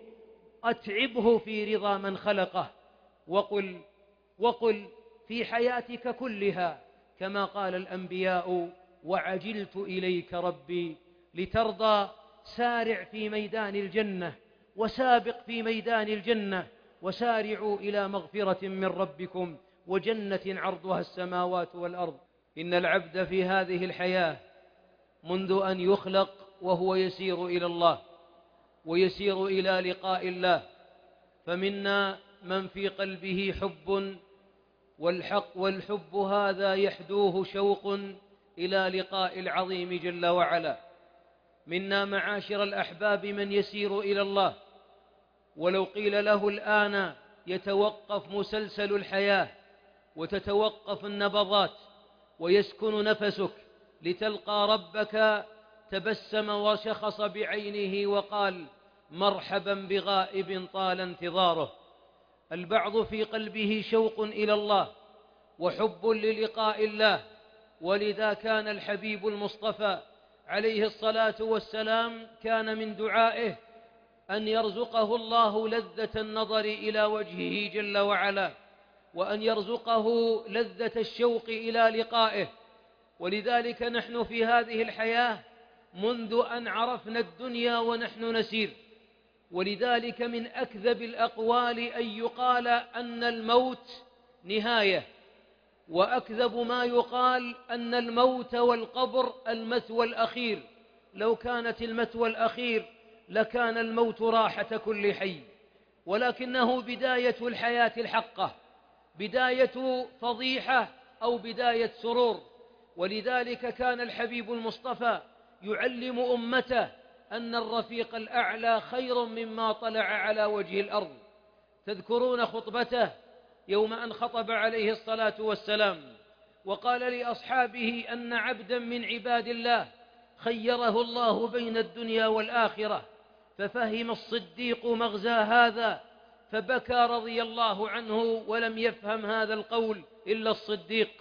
أتعبه في رضا من خلقه، وقل وقل في حياتك كلها كما قال الأنبياء وعجلت إليك ربي لترضى. سارع في ميدان الجنة وسابق في ميدان الجنة، وسارعوا إلى مغفرة من ربكم وجنة عرضها السماوات والأرض. إن العبد في هذه الحياة منذ أن يخلق وهو يسير إلى الله ويسير إلى لقاء الله، فمنا من في قلبه حب، والحق والحب هذا يحدوه شوق إلى لقاء العظيم جل وعلا. منا معاشر الأحباب من يسير إلى الله، ولو قيل له الآن يتوقف مسلسل الحياة وتتوقف النبضات ويسكن نفسك لتلقى ربك، تبسم وشخص بعينه وقال مرحبا بغائب طال انتظاره. البعض في قلبه شوق إلى الله وحب للقاء الله، ولذا كان الحبيب المصطفى عليه الصلاة والسلام كان من دعائه أن يرزقه الله لذة النظر إلى وجهه جل وعلا، وأن يرزقه لذة الشوق إلى لقائه. ولذلك نحن في هذه الحياة منذ أن عرفنا الدنيا ونحن نسير. ولذلك من أكذب الأقوال أن يقال أن الموت نهاية، وأكذب ما يقال أن الموت والقبر المثوى الأخير. لو كانت المثوى الأخير لكان الموت راحة كل حي، ولكنه بداية الحياة الحقة، بداية فضيحة أو بداية سرور. ولذلك كان الحبيب المصطفى يعلم أمته أن الرفيق الأعلى خير مما طلع على وجه الأرض. تذكرون خطبته يوم أن خطب عليه الصلاة والسلام وقال لأصحابه أن عبدا من عباد الله خيره الله بين الدنيا والآخرة، ففهم الصديق مغزى هذا فبكى رضي الله عنه، ولم يفهم هذا القول إلا الصديق،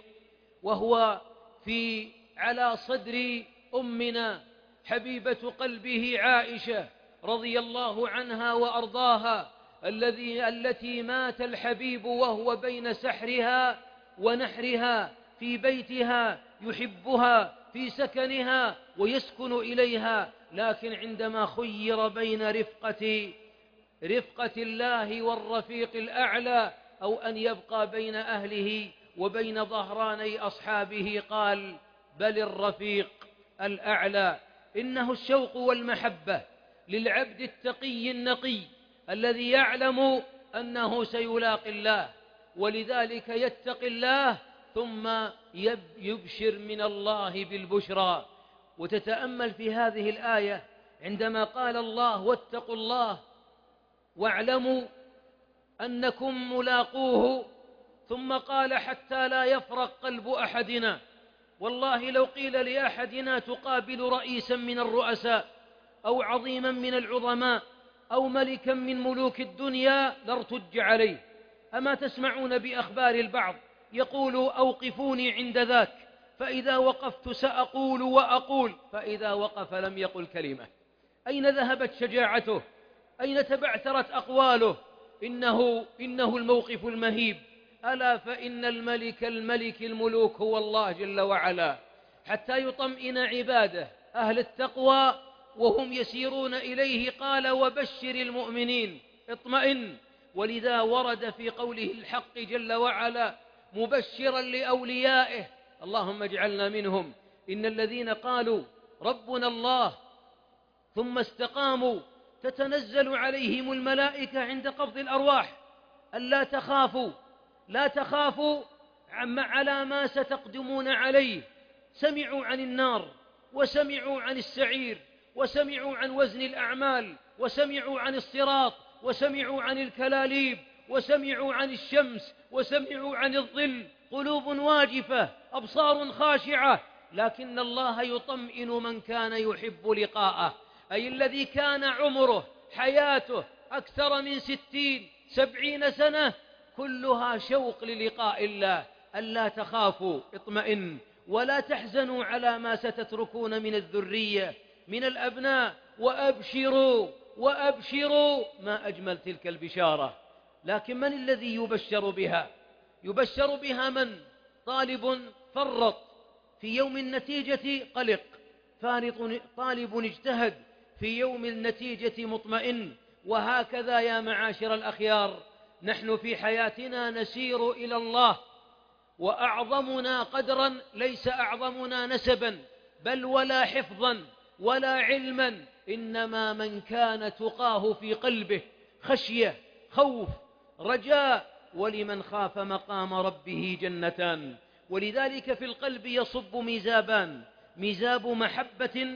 وهو في على صدر أمنا حبيبة قلبه عائشة رضي الله عنها وأرضاها، الذي التي مات الحبيب وهو بين سحرها ونحرها في بيتها يحبها في سكنها ويسكن إليها، لكن عندما خير بين رفقة رفقة الله والرفيق الأعلى أو أن يبقى بين أهله وبين ظهراني أصحابه قال بل الرفيق الأعلى. إنه الشوق والمحبة للعبد التقي النقي الذي يعلم أنه سيلاقي الله، ولذلك يتقي الله ثم يبشر من الله بالبشرى. وتتأمل في هذه الآية عندما قال الله واتقوا الله واعلموا أنكم ملاقوه، ثم قال حتى لا يفرق قلب أحدنا. والله لو قيل لأحدنا تقابل رئيسا من الرؤساء أو عظيما من العظماء أو ملكا من ملوك الدنيا لارتج عليه. أما تسمعون بأخبار البعض يقول أوقفوني عند ذاك فإذا وقفت سأقول وأقول، فإذا وقف لم يقل كلمة. أين ذهبت شجاعته؟ أين تبعثرت أقواله؟ إنه, إنه الموقف المهيب. ألا فإن الملك الملك الملوك هو الله جل وعلا، حتى يطمئن عباده أهل التقوى وهم يسيرون إليه. قال وبشر المؤمنين، اطمئن. ولذا ورد في قوله الحق جل وعلا مبشرا لأوليائه، اللهم اجعلنا منهم، إن الذين قالوا ربنا الله ثم استقاموا تتنزل عليهم الملائكة عند قبض الأرواح ألا تخافوا، لا تخافوا على ما ستقدمون عليه. سمعوا عن النار، وسمعوا عن السعير، وسمعوا عن وزن الأعمال، وسمعوا عن الصراط، وسمعوا عن الكلاليب، وسمعوا عن الشمس، وسمعوا عن الظل. قلوب واجفة، أبصار خاشعة، لكن الله يطمئن من كان يحب لقاءه، أي الذي كان عمره حياته أكثر من ستين سبعين سنة كلها شوق للقاء الله. ألا تخافوا، اطمئن، ولا تحزنوا على ما ستتركون من الذرية من الأبناء، وأبشروا وأبشروا. ما أجمل تلك البشارة. لكن من الذي يبشر بها؟ يبشر بها من؟ طالب فرط في يوم النتيجة قلق، طالب اجتهد في يوم النتيجة مطمئن. وهكذا يا معاشر الأخيار، نحن في حياتنا نسير إلى الله، وأعظمنا قدرا ليس أعظمنا نسبا بل ولا حفظا ولا علما، إنما من كان تقاه في قلبه خشية، خوف، رجاء. ولمن خاف مقام ربه جنتان. ولذلك في القلب يصب ميزابان، ميزاب محبة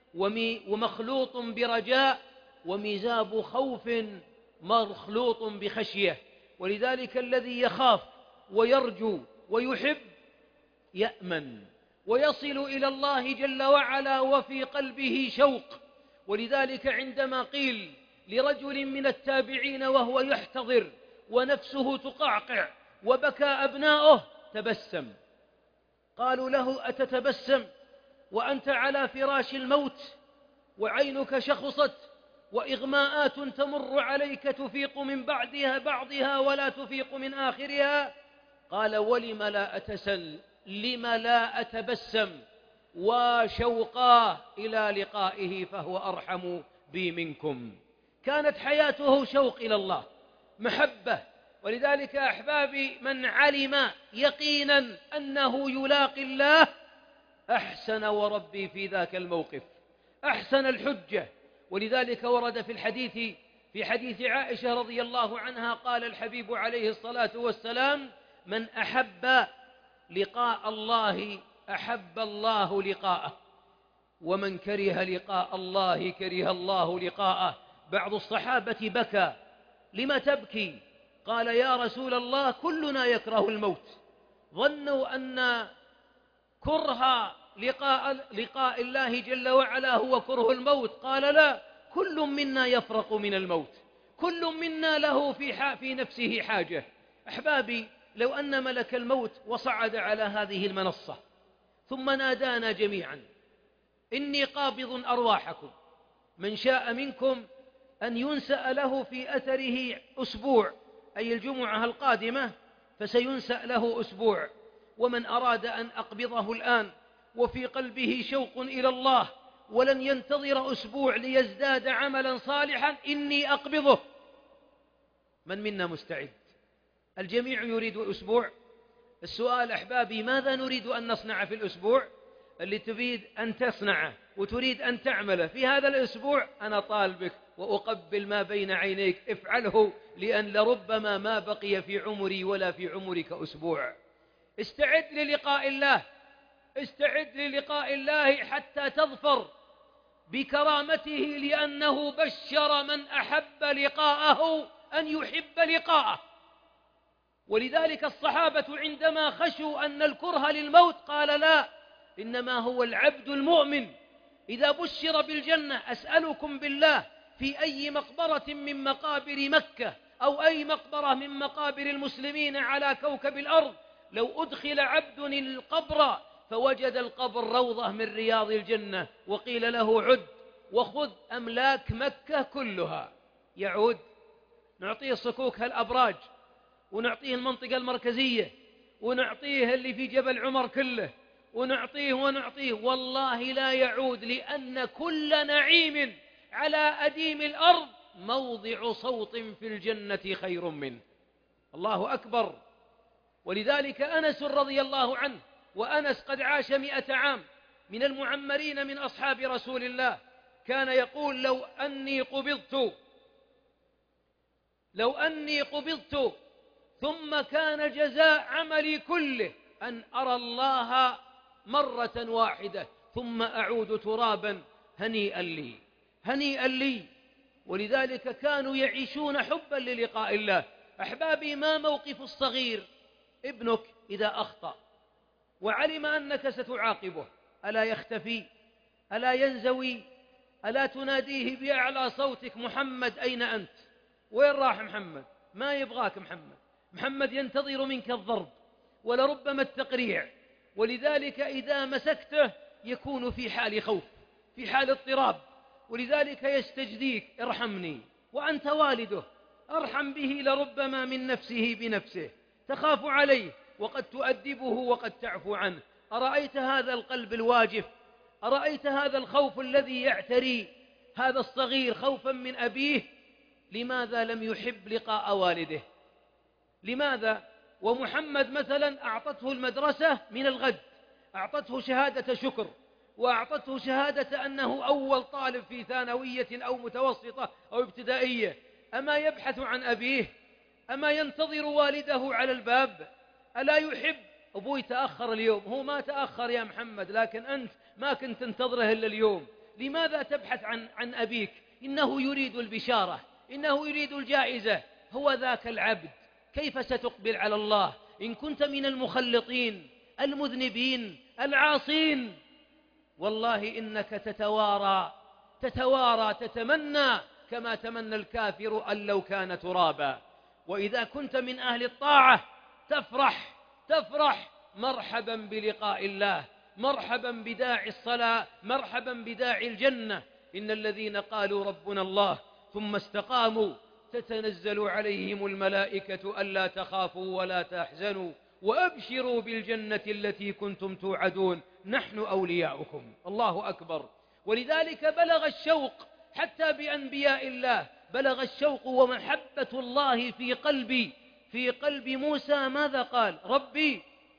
ومخلوط برجاء، وميزاب خوف مخلوط بخشية. ولذلك الذي يخاف ويرجو ويحب يأمن ويصل إلى الله جل وعلا وفي قلبه شوق. ولذلك عندما قيل لرجل من التابعين وهو يحتضر ونفسه تقعقع وبكى أبناؤه تبسم، قالوا له أتتبسم وأنت على فراش الموت وعينك شخصت وإغماءات تمر عليك تفيق من بعدها بعضها ولا تفيق من آخرها؟ قال ولم لا أتسل لم لا أتبسم وشوقاه إلى لقائه فهو أرحم بي منكم. كانت حياته شوق إلى الله، محبة. ولذلك أحبابي من علم يقينا أنه يلاقي الله أحسن وربي في ذاك الموقف، أحسن الحجة. ولذلك ورد في الحديث في حديث عائشة رضي الله عنها قال الحبيب عليه الصلاة والسلام من أحب لقاء الله أحب الله لقاءه، ومن كره لقاء الله كره الله لقاءه. بعض الصحابة بكى، لما تبكي؟ قال يا رسول الله كلنا يكره الموت. ظنوا أن كره لقاء, لقاء الله جل وعلا هو كره الموت. قال لا، كل منا يفرق من الموت، كل منا له في, في نفسه حاجة. أحبابي، لو أن ملك الموت وصعد على هذه المنصة ثم نادانا جميعا إني قابض أرواحكم، من شاء منكم أن ينسأ له في أثره أسبوع، أي الجمعة القادمة فسينسأ له أسبوع، ومن أراد أن أقبضه الآن وفي قلبه شوق إلى الله ولن ينتظر أسبوع ليزداد عملا صالحا إني أقبضه. من منا مستعد؟ الجميع يريد أسبوع. السؤال أحبابي، ماذا نريد أن نصنع في الأسبوع؟ اللي تريد أن تصنعه وتريد أن تعمله في هذا الأسبوع أنا طالبك وأقبل ما بين عينيك، افعله، لأن لربما ما بقي في عمري ولا في عمرك أسبوع. استعد للقاء الله، استعد للقاء الله حتى تظفر بكرامته، لأنه بشر من أحب لقاءه أن يحب لقاءه. ولذلك الصحابة عندما خشوا أن الكره للموت قال لا، إنما هو العبد المؤمن إذا بشر بالجنة. أسألكم بالله في أي مقبرة من مقابر مكة أو أي مقبرة من مقابر المسلمين على كوكب الأرض لو أدخل عبد القبر فوجد القبر روضة من رياض الجنة، وقيل له عد وخذ أملاك مكة كلها. يعود، نعطيه صكوك هالأبراج، ونعطيه المنطقة المركزية، ونعطيه اللي في جبل عمر كله، ونعطيه ونعطيه، والله لا يعود، لأن كل نعيم على أديم الأرض موضع صوت في الجنة خير منه. الله أكبر. ولذلك أنس رضي الله عنه، وأنس قد عاش مئة عام، من المعمرين من أصحاب رسول الله، كان يقول: لو أني قبضت لو أني قبضت ثم كان جزاء عملي كله أن أرى الله مرة واحدة ثم أعود ترابا هنيئا لي هنيئا لي. ولذلك كانوا يعيشون حبا للقاء الله. أحبابي، ما موقف الصغير؟ ابنك إذا أخطأ وعلم أنك ستعاقبه، ألا يختفي؟ ألا ينزوي؟ ألا تناديه بأعلى صوتك: محمد أين أنت؟ وين راح محمد؟ ما يبغاك محمد. محمد ينتظر منك الضرب ولربما التقريع. ولذلك إذا مسكته يكون في حال خوف، في حال اضطراب، ولذلك يستجديك: ارحمني، وأنت والده، أرحم به لربما من نفسه بنفسه، تخاف عليه وقد تؤدبه وقد تعفو عنه. أرأيت هذا القلب الواجف؟ أرأيت هذا الخوف الذي يعتري هذا الصغير خوفا من أبيه؟ لماذا لم يحب لقاء والده؟ لماذا؟ ومحمد مثلا أعطته المدرسة من الغد، أعطته شهادة شكر، وأعطته شهادة أنه أول طالب في ثانوية أو متوسطة أو ابتدائية. أما يبحث عن أبيه؟ أما ينتظر والده على الباب؟ ألا يحب؟ أبوي تأخر اليوم. هو ما تأخر يا محمد، لكن أنت ما كنت تنتظره إلا اليوم. لماذا تبحث عن, عن أبيك؟ إنه يريد البشارة، إنه يريد الجائزة. هو ذاك العبد. كيف ستقبل على الله إن كنت من المخلطين المذنبين العاصين؟ والله إنك تتوارى تتوارى تتمنى كما تمنى الكافر أن لو كان ترابا. وإذا كنت من أهل الطاعة تفرح تفرح مرحبا بلقاء الله، مرحبا بداعي الصلاة، مرحبا بداعي الجنة. إن الذين قالوا ربنا الله ثم استقاموا تتنزل عليهم الملائكة ألا تخافوا ولا تحزنوا وأبشروا بالجنة التي كنتم توعدون نحن أولياؤكم. الله أكبر. ولذلك بلغ الشوق حتى بأنبياء الله، بلغ الشوق ومحبة الله في قلبي في قلب موسى. ماذا قال؟ ربي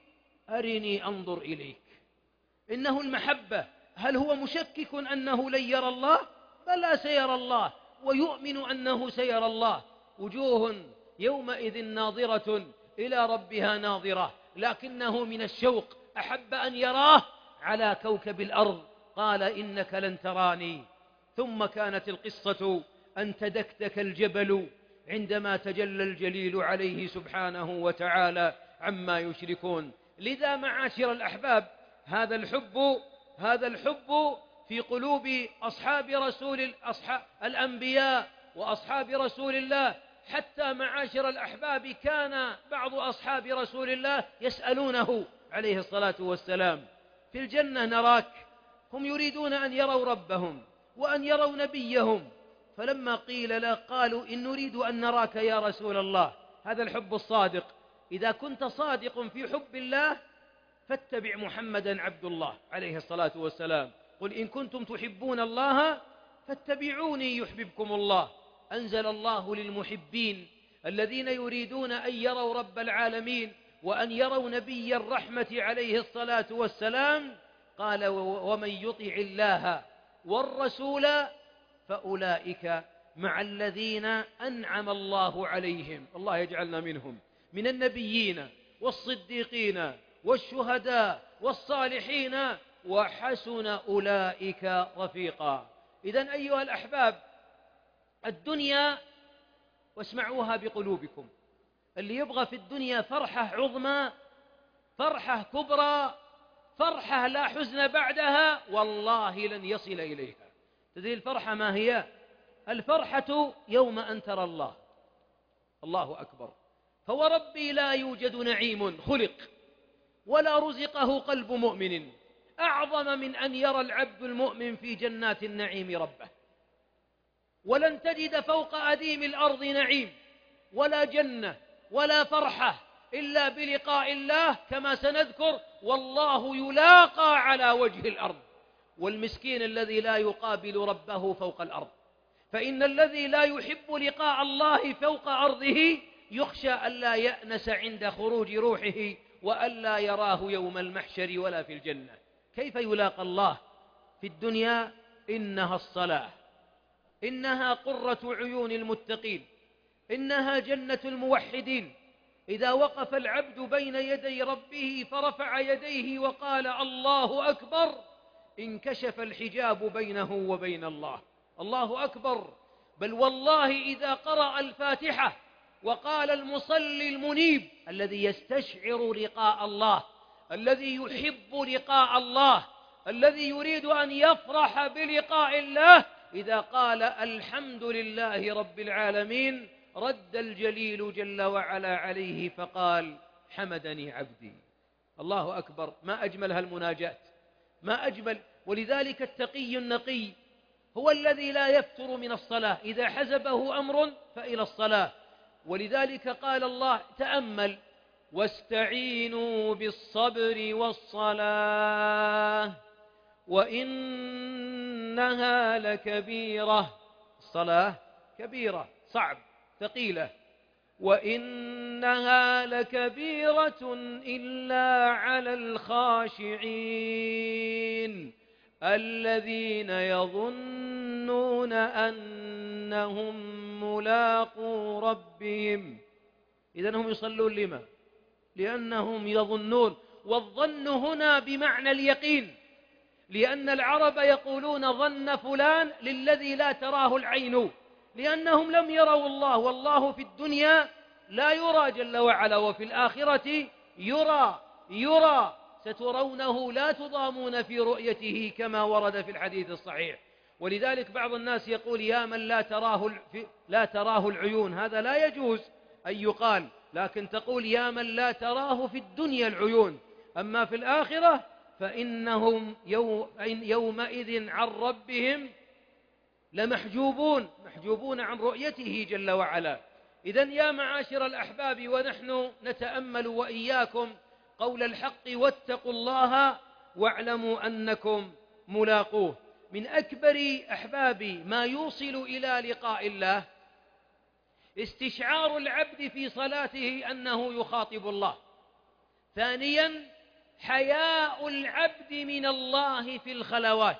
أرني أنظر إليك. إنه المحبة. هل هو مشكك أنه لن يرى الله؟ بلى سيرى الله، ويؤمن أنه سيرى الله. وجوه يومئذ ناظرة إلى ربها ناظرة، لكنه من الشوق أحب أن يراه على كوكب الأرض. قال إنك لن تراني. ثم كانت القصة أن تدكتك الجبل عندما تجلى الجليل عليه سبحانه وتعالى عما يشركون. لذا معاشر الأحباب، هذا الحب هذا الحب في قلوب أصحاب رسول أصحاب الأنبياء وأصحاب رسول الله. حتى معاشر الأحباب كان بعض أصحاب رسول الله يسألونه عليه الصلاة والسلام: في الجنة نراك. هم يريدون أن يروا ربهم وأن يروا نبيهم. فلما قيل له قالوا: إن نريد أن نراك يا رسول الله. هذا الحب الصادق. إذا كنت صادق في حب الله فاتبع محمدا عبد الله عليه الصلاة والسلام. قل إن كنتم تحبون الله فاتبعوني يحببكم الله. أنزل الله للمحبين الذين يريدون أن يروا رب العالمين وأن يروا نبي الرحمة عليه الصلاة والسلام، قال: ومن يطع الله والرسول فأولئك مع الذين أنعم الله عليهم. الله يجعلنا منهم، من النبيين والصديقين والشهداء والصالحين وحسن أولئك رفيقا. إذن أيها الأحباب، الدنيا، واسمعوها بقلوبكم، اللي يبغى في الدنيا فرحة عظمى، فرحة كبرى، فرحة لا حزن بعدها، والله لن يصل إليها. هذه الفرحة ما هي؟ الفرحة يوم أن ترى الله. الله أكبر. فوربي لا يوجد نعيم خلق ولا رزقه قلب مؤمن أعظم من أن يرى العبد المؤمن في جنات النعيم ربه. ولن تجد فوق أديم الأرض نعيم ولا جنة ولا فرحة إلا بلقاء الله، كما سنذكر والله يلاقى على وجه الأرض. والمسكين الذي لا يقابل ربه فوق الأرض، فإن الذي لا يحب لقاء الله فوق أرضه يخشى ألا يأنس عند خروج روحه وألا يراه يوم المحشر ولا في الجنة. كيف يلاقى الله في الدنيا؟ إنها الصلاة، إنها قرة عيون المتقين، إنها جنة الموحدين. إذا وقف العبد بين يدي ربه فرفع يديه وقال الله أكبر انكشف الحجاب بينه وبين الله. الله أكبر. بل والله إذا قرأ الفاتحة وقال المصلي المنيب الذي يستشعر لقاء الله، الذي يحب لقاء الله، الذي يريد أن يفرح بلقاء الله، إذا قال الحمد لله رب العالمين رد الجليل جل وعلا عليه فقال حمدني عبدي. الله أكبر. ما أجمل هالمناجاة، ما أجمل. ولذلك التقي النقي هو الذي لا يفتر من الصلاة، إذا حزبه أمر فإلى الصلاة. ولذلك قال الله تأمل واستعينوا بالصبر والصلاة وإنها لكبيرة. الصلاة كبيرة، صعب، ثقيلة. وإنها لكبيرة إلا على الخاشعين الذين يظنون أنهم ملاقو ربهم. إذن هم يصلون لما؟ لأنهم يظنون. والظن هنا بمعنى اليقين، لأن العرب يقولون ظن فلان للذي لا تراه العين، لأنهم لم يروا الله، والله في الدنيا لا يرى جل وعلا، وفي الآخرة يرى يرى سترونه لا تضامون في رؤيته كما ورد في الحديث الصحيح. ولذلك بعض الناس يقول يا من لا تراه لا تراه العيون، هذا لا يجوز أن يقال، لكن تقول يا من لا تراه في الدنيا العيون، أما في الآخرة فإنهم يومئذ عن ربهم لمحجوبون، محجوبون عن رؤيته جل وعلا. إذن يا معاشر الأحباب، ونحن نتأمل وإياكم قول الحق واتقوا الله واعلموا أنكم ملاقوه. من أكبر أحبابي ما يوصل إلى لقاء الله استشعار العبد في صلاته أنه يخاطب الله. ثانيا حياء العبد من الله في الخلوات.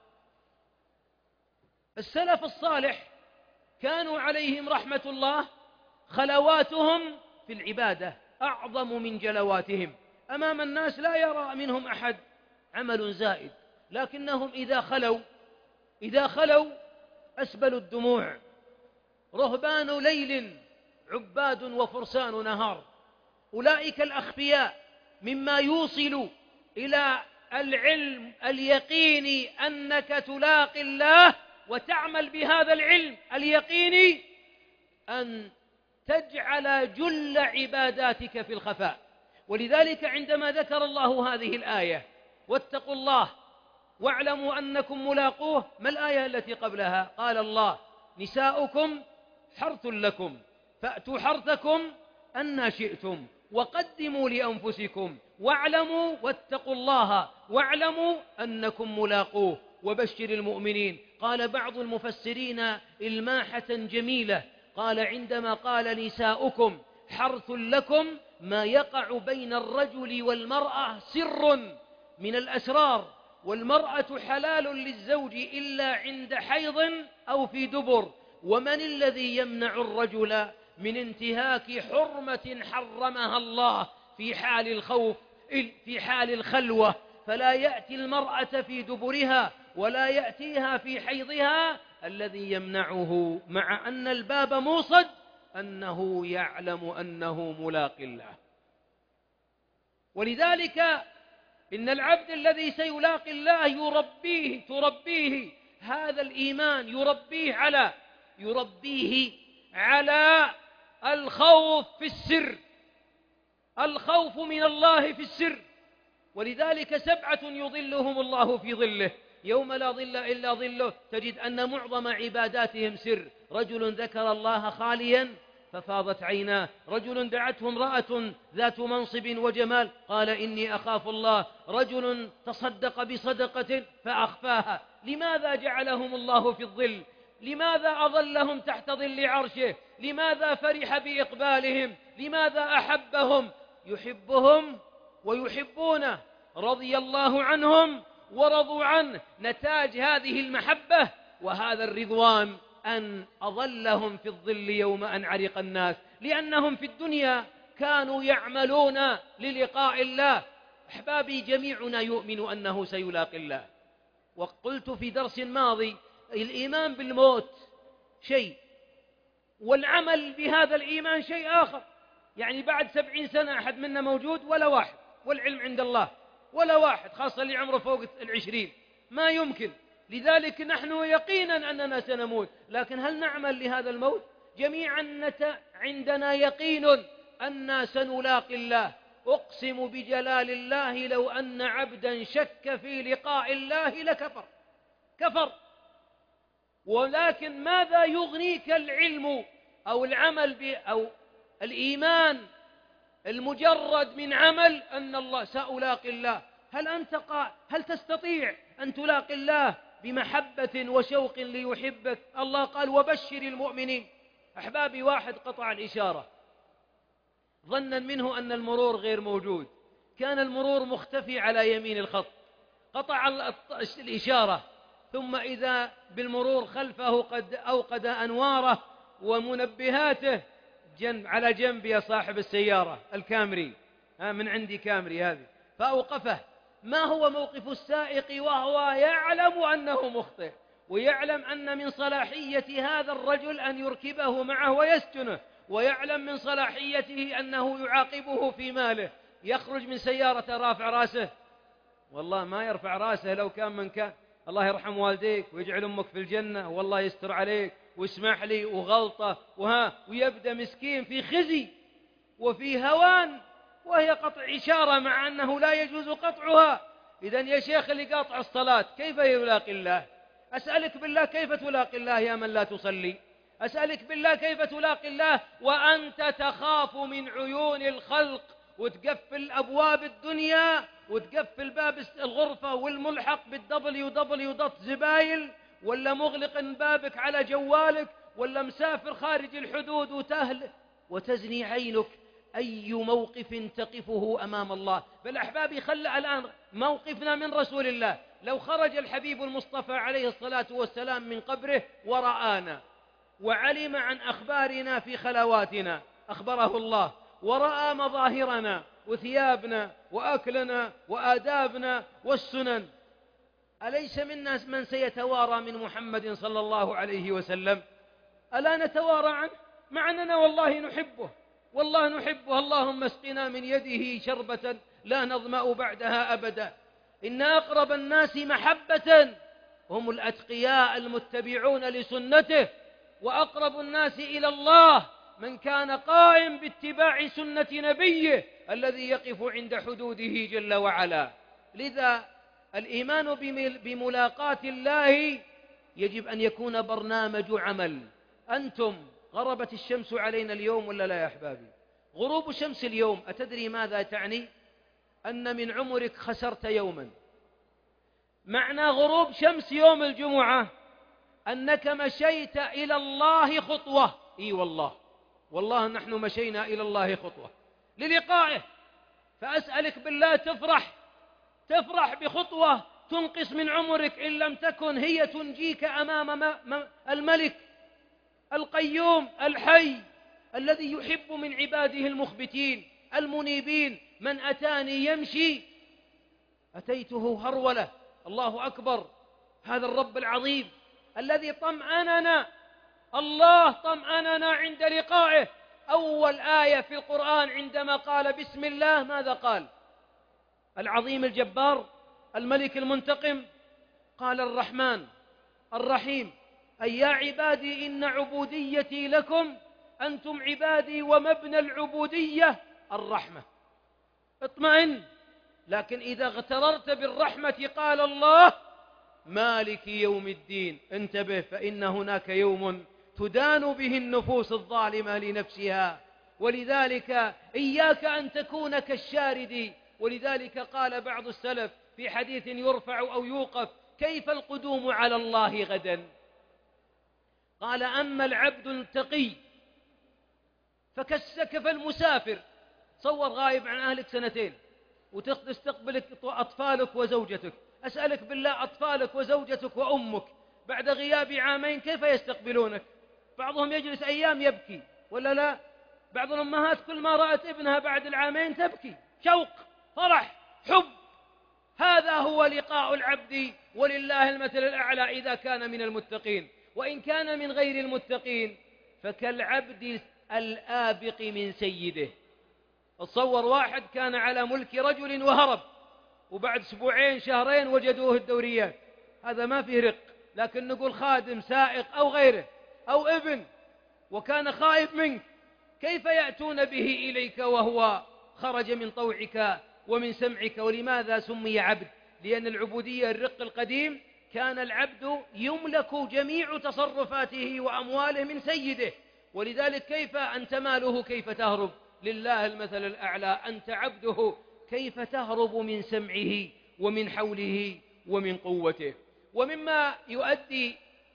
السلف الصالح كانوا عليهم رحمة الله خلواتهم في العبادة أعظم من جلواتهم. أمام الناس لا يرى منهم أحد عمل زائد، لكنهم إذا خلوا إذا خلوا أسبلوا الدموع. رهبان ليل عباد وفرسان نهار. أولئك الأخفياء مما يوصل إلى العلم اليقيني أنك تلاقي الله، وتعمل بهذا العلم اليقيني أن تجعل جل عباداتك في الخفاء. ولذلك عندما ذكر الله هذه الآية واتقوا الله واعلموا أنكم ملاقوه، ما الآية التي قبلها؟ قال الله نساؤكم حرث لكم فأتوا حرثكم أنى شئتم وقدموا لأنفسكم واعلموا واتقوا الله واعلموا أنكم ملاقوه وبشر المؤمنين. قال بعض المفسرين إلماحة جميلة، قال عندما قال نساؤكم حرث لكم ما يقع بين الرجل والمرأة سر من الأسرار، والمرأة حلال للزوج إلا عند حيض أو في دبر. ومن الذي يمنع الرجل من انتهاك حرمة حرمها الله في حال الخوف في حال الخلوة؟ فلا يأتي المرأة في دبرها ولا يأتيها في حيضها. الذي يمنعه مع أن الباب موصد أنه يعلم أنه ملاق الله. ولذلك إن العبد الذي سيلاقي الله يربيه تربيه هذا الإيمان، يربيه على يربيه على الخوف في السر، الخوف من الله في السر. ولذلك سبعة يظلهم الله في ظله يوم لا ظل إلا ظله. تجد أن معظم عباداتهم سر. رجل ذكر الله خاليا ففاضت عيناه، رجل دعته امرأة ذات منصب وجمال قال إني أخاف الله، رجل تصدق بصدقة فأخفاها. لماذا جعلهم الله في الظل؟ لماذا أظلهم تحت ظل عرشه؟ لماذا فرح بإقبالهم؟ لماذا أحبهم؟ يحبهم ويحبونه، رضي الله عنهم ورضوا عنه. نتاج هذه المحبة وهذا الرضوان أن أظلهم في الظل يوم أن عرق الناس، لأنهم في الدنيا كانوا يعملون للقاء الله. أحبابي، جميعنا يؤمن أنه سيلاقي الله، وقلت في درس ماضي الإيمان بالموت شيء والعمل بهذا الإيمان شيء آخر. يعني بعد سبعين سنة أحد منا موجود؟ ولا واحد، والعلم عند الله ولا واحد، خاصة اللي عمره فوق العشرين ما يمكن. لذلك نحن يقينا أننا سنموت، لكن هل نعمل لهذا الموت؟ جميعا نت... عندنا يقين أننا سنلاقي الله. أقسم بجلال الله لو أن عبدا شك في لقاء الله لكفر، كفر. ولكن ماذا يغنيك العلم أو العمل ب... أو الإيمان المجرد من عمل أن الله سألاقي الله؟ هل أنت قا... هل تستطيع أن تلاقي الله بمحبة وشوق ليحبك؟ الله قال وبشر المؤمنين. أحبابي، واحد قطع الإشارة ظنا منه أن المرور غير موجود، كان المرور مختفي على يمين الخط، قطع الإشارة، ثم إذا بالمرور خلفه قد أوقد أنواره ومنبهاته جنب على جنب يا صاحب السيارة الكامري، ها من عندي كامري هذه، فأوقفه. ما هو موقف السائق وهو يعلم أنه مخطئ، ويعلم أن من صلاحية هذا الرجل أن يركبه معه ويسجنه، ويعلم من صلاحيته أنه يعاقبه في ماله؟ يخرج من سيارة رافع راسه؟ والله ما يرفع راسه لو كان من كان. الله يرحم والديك ويجعل أمك في الجنة والله يستر عليك واسمح لي وغلطة وها، ويبدأ مسكين في خزي وفي هوان، وهي قطع إشارة مع أنه لا يجوز قطعها. إذن يا شيخ اللي قاطع الصلاة كيف يلاقي الله؟ أسألك بالله كيف تلاقي الله يا من لا تصلي؟ أسألك بالله كيف تلاقي الله وأنت تخاف من عيون الخلق وتقفل أبواب الدنيا وتقفل باب الغرفة والملحق بالدبليو دبليو دوت زبايل، ولا مغلق بابك على جوالك، ولا مسافر خارج الحدود وتهل وتزني عينك؟ أي موقف تقفه أمام الله؟ بل أحبابي، خل الآن موقفنا من رسول الله. لو خرج الحبيب المصطفى عليه الصلاة والسلام من قبره ورآنا وعلم عن أخبارنا في خلواتنا، أخبره الله، ورأى مظاهرنا وثيابنا وأكلنا وآدابنا والسنن، أليس منا من سيتوارى من محمد صلى الله عليه وسلم؟ ألا نتوارى عنه مع أننا والله نحبه، والله نحبه. اللهم اسقنا من يده شربة لا نظمأ بعدها أبدا. إن أقرب الناس محبة هم الأتقياء المتبعون لسنته، وأقرب الناس إلى الله من كان قائم باتباع سنة نبيه الذي يقف عند حدوده جل وعلا. لذا الإيمان بملاقاة الله يجب أن يكون برنامج عمل. أنتم غربت الشمس علينا اليوم ولا لا يا أحبابي؟ غروب الشمس اليوم أتدري ماذا تعني؟ أن من عمرك خسرت يوما. معنى غروب شمس يوم الجمعة أنك مشيت إلى الله خطوة. إي والله، والله نحن مشينا إلى الله خطوة للقائه. فأسألك بالله تفرح، تفرح بخطوة تنقص من عمرك إن لم تكن هي تنجيك أمام الملك القيوم الحي الذي يحب من عباده المخبتين المنيبين. من أتاني يمشي أتيته هرولة. الله أكبر. هذا الرب العظيم الذي طمأننا، الله طمأننا عند لقائه. أول آية في القرآن عندما قال بسم الله ماذا قال؟ العظيم الجبار الملك المنتقم. قال الرحمن الرحيم. أي يا عبادي إن عبوديتي لكم أنتم عبادي، ومبنى العبودية الرحمة. اطمئن لكن إذا اغتررت بالرحمة قال الله مالك يوم الدين، انتبه، فإن هناك يوم تدان به النفوس الظالمة لنفسها. ولذلك إياك أن تكون كالشارد. ولذلك قال بعض السلف في حديث يرفع أو يوقف: كيف القدوم على الله غدا؟ قال: أما العبد التقي فكالسكف المسافر. تصور غايب عن أهلك سنتين وتستقبلك أطفالك وزوجتك، أسألك بالله أطفالك وزوجتك وأمك بعد غياب عامين كيف يستقبلونك؟ بعضهم يجلس أيام يبكي ولا لا؟ بعض الأمهات كل ما رأت ابنها بعد العامين تبكي، شوق، فرح، حب. هذا هو لقاء العبد، ولله المثل الأعلى إذا كان من المتقين. وإن كان من غير المتقين فكالعبد الآبق من سيده. تصور واحد كان على ملك رجل وهرب، وبعد أسبوعين شهرين وجدوه الدوريات، هذا ما فيه رق، لكن نقول خادم سائق أو غيره أو ابن، وكان خائف منك، كيف يأتون به إليك وهو خرج من طوعك ومن سمعك؟ ولماذا سمي عبد؟ لأن العبودية الرق القديم كان العبد يملك جميع تصرفاته وأمواله من سيده، ولذلك كيف أنت ماله كيف تهرب؟ لله المثل الأعلى، أنت عبده كيف تهرب من سمعه ومن حوله ومن قوته؟ ومما يؤدي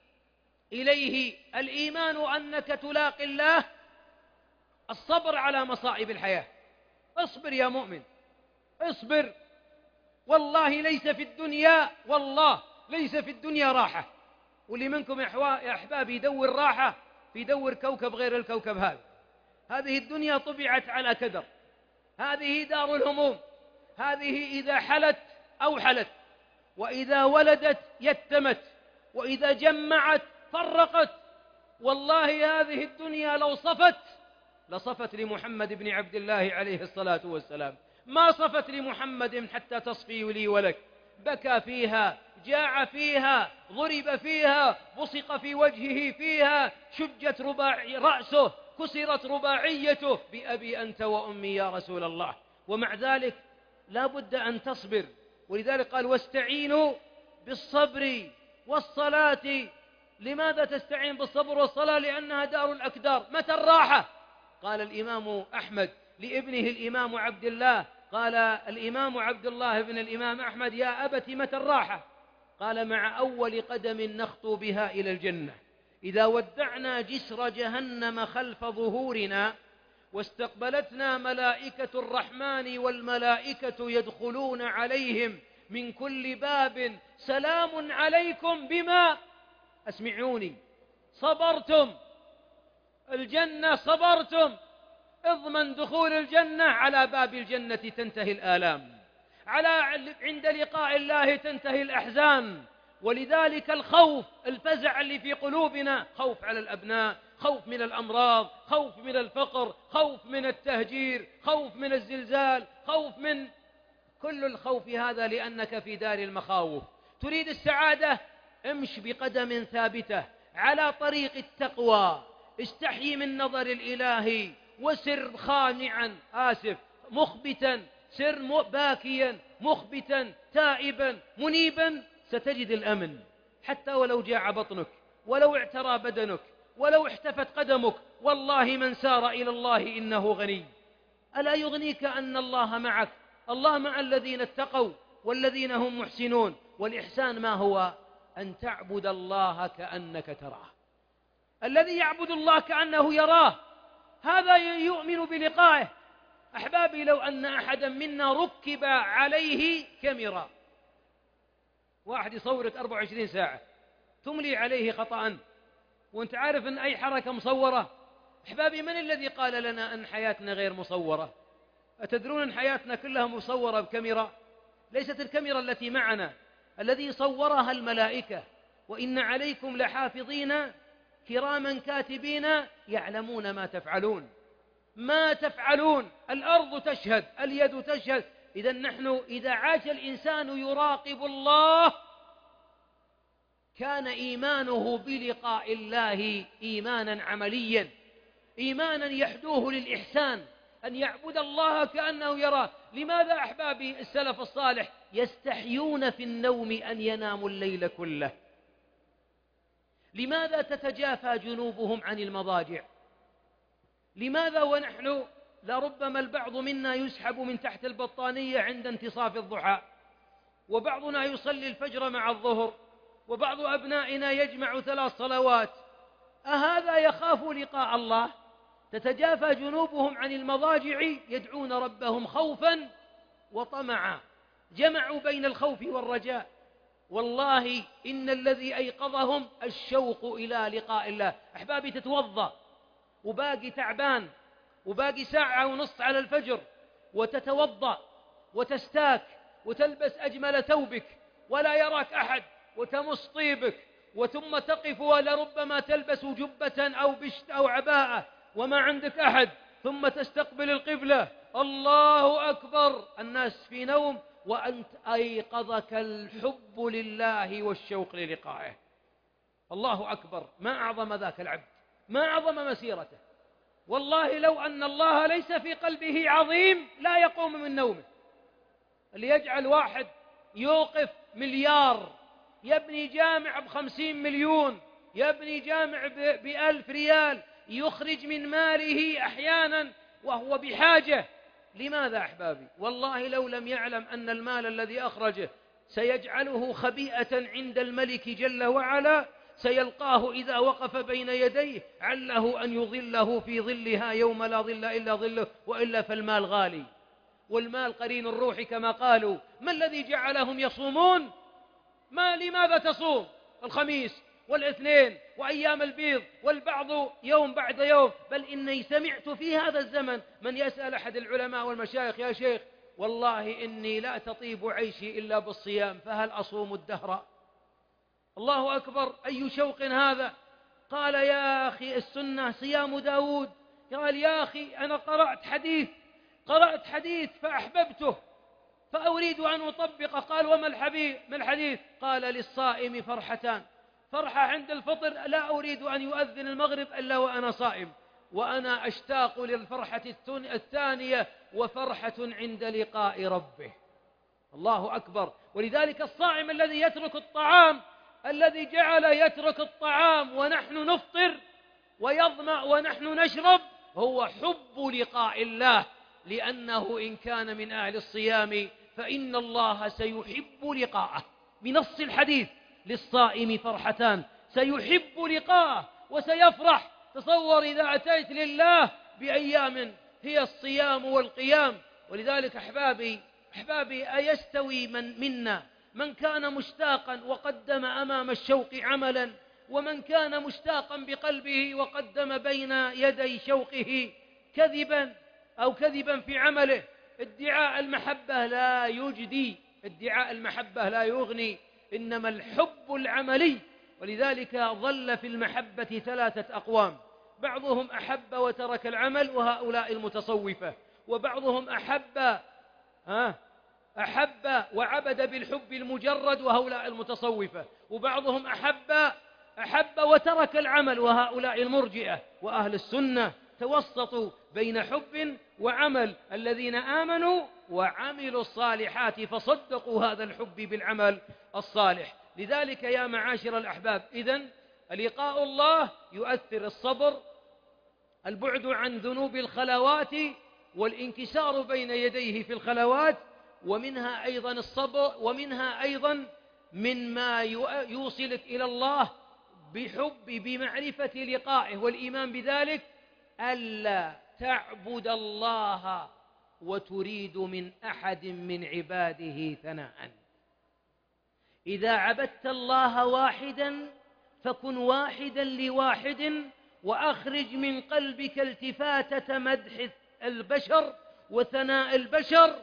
إليه الإيمان أنك تلاقي الله الصبر على مصائب الحياة. اصبر يا مؤمن، اصبر، والله ليس في الدنيا والله ليس في الدنيا راحة. واللي منكم يا أحبابي يدور راحة في دور كوكب غير الكوكب هذا. هذه الدنيا طبعت على كدر، هذه دار الهموم، هذه إذا حلت أو حلت، وإذا ولدت يتمت، وإذا جمعت فرقت. والله هذه الدنيا لو صفت لصفت لمحمد بن عبد الله عليه الصلاة والسلام، ما صفت لمحمد حتى تصفي لي ولك. بكى فيها، جاع فيها، ضرب فيها، بصق في وجهه فيها، شجت رباعي رأسه، كسرت رباعيته، بأبي أنت وأمي يا رسول الله. ومع ذلك لا بد أن تصبر. ولذلك قال: واستعينوا بالصبر والصلاة. لماذا تستعين بالصبر والصلاة؟ لأنها دار الأكدار. متى الراحة؟ قال الإمام أحمد لابنه الإمام عبد الله، قال الإمام عبد الله بن الإمام أحمد: يا أبت متى الراحة؟ قال: مع أول قدم نخطو بها إلى الجنة، إذا ودعنا جسر جهنم خلف ظهورنا واستقبلتنا ملائكة الرحمن والملائكة يدخلون عليهم من كل باب سلام عليكم بما أسمعوني صبرتم. الجنة صبرتم، اضمن دخول الجنة. على باب الجنة تنتهي الآلام، على عند لقاء الله تنتهي الأحزان. ولذلك الخوف، الفزع اللي في قلوبنا، خوف على الأبناء، خوف من الأمراض، خوف من الفقر، خوف من التهجير، خوف من الزلزال، خوف من كل الخوف هذا لأنك في دار المخاوف. تريد السعادة؟ امش بقدم ثابتة على طريق التقوى، استحي من نظر الإله وسر خانعا آسف مخبتا، سر باكيا مخبتا تائبا منيبا، ستجد الأمن حتى ولو جاع بطنك، ولو اعترى بدنك، ولو احتفت قدمك. والله من سار إلى الله إنه غني. ألا يغنيك أن الله معك؟ الله مع الذين اتقوا والذين هم محسنون. والإحسان ما هو؟ أن تعبد الله كأنك تراه. الذي يعبد الله كأنه يراه هذا يؤمن بلقائه. أحبابي، لو أن أحدا منا ركب عليه كاميرا، واحد يصورك أربعة وعشرين ساعة، تملي عليه خطأ وانت عارف أن أي حركة مصورة. أحبابي، من الذي قال لنا أن حياتنا غير مصورة؟ أتدرون أن حياتنا كلها مصورة بكاميرا؟ ليست الكاميرا التي معنا، الذي صورها الملائكة. وإن عليكم لحافظين كراما كاتبين يعلمون ما تفعلون. ما تفعلون، الأرض تشهد، اليد تشهد. إذا نحن إذا عاش الإنسان يراقب الله كان إيمانه بلقاء الله إيمانا عمليا، إيمانا يحدوه للإحسان. أن يعبد الله كأنه يراه. لماذا أحبابي السلف الصالح يستحيون في النوم أن يناموا الليل كله؟ لماذا تتجافى جنوبهم عن المضاجع؟ لماذا ونحن لربما البعض منا يسحب من تحت البطانية عند انتصاف الضحى، وبعضنا يصلي الفجر مع الظهر، وبعض أبنائنا يجمع ثلاث صلوات، أهذا يخاف لقاء الله؟ تتجافى جنوبهم عن المضاجع يدعون ربهم خوفا وطمعا، جمعوا بين الخوف والرجاء. والله إن الذي أيقظهم الشوق إلى لقاء الله. أحبابي، تتوضأ وباقي تعبان وباقي ساعة ونص على الفجر، وتتوضأ وتستاك وتلبس أجمل ثوبك ولا يراك أحد، وتمص طيبك، وثم تقف ولربما تلبس جبة أو بشت أو عباءة وما عندك أحد، ثم تستقبل القبلة، الله أكبر، الناس في نوم وأنت أيقظك الحب لله والشوق للقائه. الله أكبر، ما أعظم ذاك العبد، ما أعظم مسيرته. والله لو أن الله ليس في قلبه عظيم لا يقوم من نومه. اللي يجعل واحد يوقف مليار، يبني جامع بخمسين مليون، يبني جامع بألف ريال، يخرج من ماله أحيانا وهو بحاجة. لماذا أحبابي؟ والله لو لم يعلم أن المال الذي أخرجه سيجعله خبيئة عند الملك جل وعلا، سيلقاه إذا وقف بين يديه عله أن يظله في ظلها يوم لا ظل إلا ظله، وإلا فالمال غالي، والمال قرين الروح كما قالوا. ما الذي جعلهم يصومون؟ ما لماذا تصوم الخميس والاثنين وأيام البيض والبعض يوم بعد يوم؟ بل إني سمعت في هذا الزمن من يسأل أحد العلماء والمشايخ: يا شيخ والله إني لا تطيب عيشي إلا بالصيام، فهل أصوم الدهر؟ الله أكبر، أي شوق هذا! قال: يا أخي السنة صيام داود. قال: يا أخي أنا قرأت حديث قرأت حديث فأحببته فأريد أن أطبقه. قال: وما الحديث؟ ما الحديث؟ قال: للصائم فرحتان، فرحة عند الفطر، لا أريد أن يؤذن المغرب إلا وأنا صائم، وأنا أشتاق للفرحة الثانية وفرحة عند لقاء ربه. الله أكبر. ولذلك الصائم الذي يترك الطعام، الذي جعل يترك الطعام ونحن نفطر ويظمأ ونحن نشرب، هو حب لقاء الله، لأنه إن كان من أهل الصيام فإن الله سيحب لقاءه. بنص الحديث: للصائم فرحتان، سيحب لقاءه وسيفرح. تصور إذا أتيت لله بأيام هي الصيام والقيام. ولذلك أحبابي أحبابي أيستوي من منا من كان مشتاقا وقدم أمام الشوق عملا، ومن كان مشتاقا بقلبه وقدم بين يدي شوقه كذبا أو كذبا في عمله؟ ادعاء المحبة لا يجدي، ادعاء المحبة لا يغني، إنما الحب العملي. ولذلك ظل في المحبة ثلاثة أقوام: بعضهم أحب وترك العمل وهؤلاء المتصوفة، وبعضهم أحب ها أحب وعبد بالحب المجرد وهؤلاء المتصوفة، وبعضهم أحب أحب وترك العمل وهؤلاء المرجئة. وأهل السنة توسطوا بين حب وعمل، الذين آمنوا وعملوا الصالحات فصدقوا هذا الحب بالعمل الصالح. لذلك يا معاشر الأحباب، إذن لقاء الله يؤثر الصبر، البعد عن ذنوب الخلوات والانكسار بين يديه في الخلوات، ومنها أيضا الصبر، ومنها أيضا من ما يوصلك إلى الله بحب بمعرفة لقائه والإيمان بذلك: ألا تعبد الله وتريد من أحد من عباده ثناء. إذا عبدت الله واحدا فكن واحدا لواحد، وأخرج من قلبك التفاتة مدح البشر وثناء البشر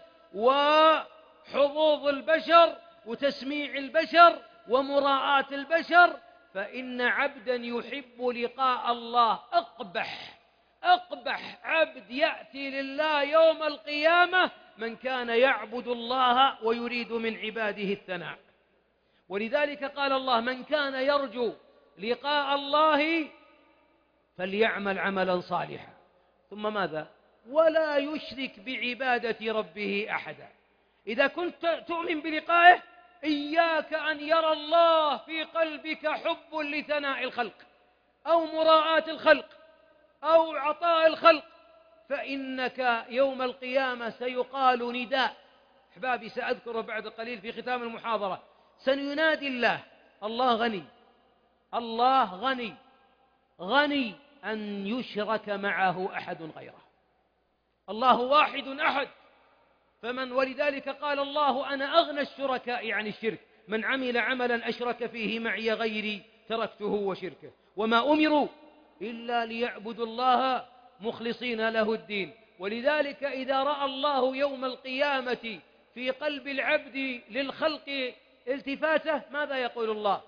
وحظوظ البشر وتسميع البشر ومراءاة البشر، فإن عبدا يحب لقاء الله أقبح أقبح عبد يأتي لله يوم القيامة من كان يعبد الله ويريد من عباده الثناء. ولذلك قال الله: من كان يرجو لقاء الله فليعمل عملا صالحا. ثم ماذا؟ ولا يشرك بعبادة ربه أحدا. إذا كنت تؤمن بلقائه إياك أن يرى الله في قلبك حب لثناء الخلق أو مراعاة الخلق أو عطاء الخلق، فإنك يوم القيامة سيقال نداء. أحبابي، سأذكر بعد قليل في ختام المحاضرة، سننادي الله. الله غني، الله غني غني أن يشرك معه أحد غيره. الله واحد أحد، فمن ولذلك قال الله أنا أغنى الشركاء عن الشرك، من عمل عملا أشرك فيه معي غيري تركته وشركه. وما أمروا إلا ليعبدوا الله مخلصين له الدين. ولذلك إذا رأى الله يوم القيامة في قلب العبد للخلق التفاته، ماذا يقول الله؟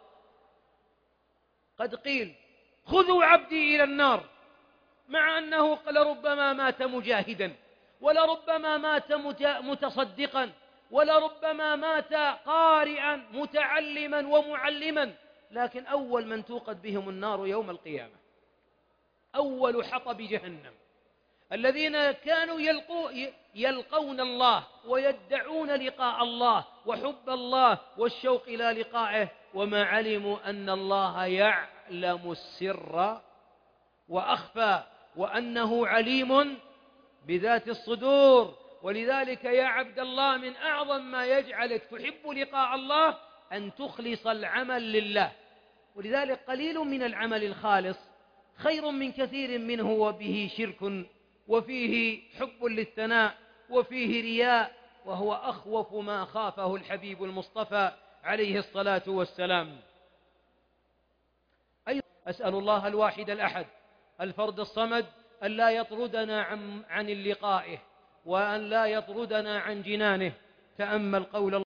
قد قيل خذوا عبدي إلى النار، مع أنه لربما مات مجاهدا، ولربما مات متصدقا، ولربما مات قارئا متعلما ومعلما، لكن أول من توقد بهم النار يوم القيامة أول حطب جهنم الذين كانوا يلقو يلقون الله ويدعون لقاء الله وحب الله والشوق إلى لقائه، وما علموا أن الله يعلم السر وأخفى، وأنه عليم بذات الصدور. ولذلك يا عبد الله، من أعظم ما يجعلك تحب لقاء الله أن تخلص العمل لله. ولذلك قليل من العمل الخالص خير من كثير منه وبه شرك، وفيه حب للثناء، وفيه رياء، وهو أخوف ما خافه الحبيب المصطفى عليه الصلاة والسلام. أيضا أسأل الله الواحد الأحد الفرد الصمد أن لا يطردنا عن, عن اللقائه، وأن لا يطردنا عن جنانه. تأمل قول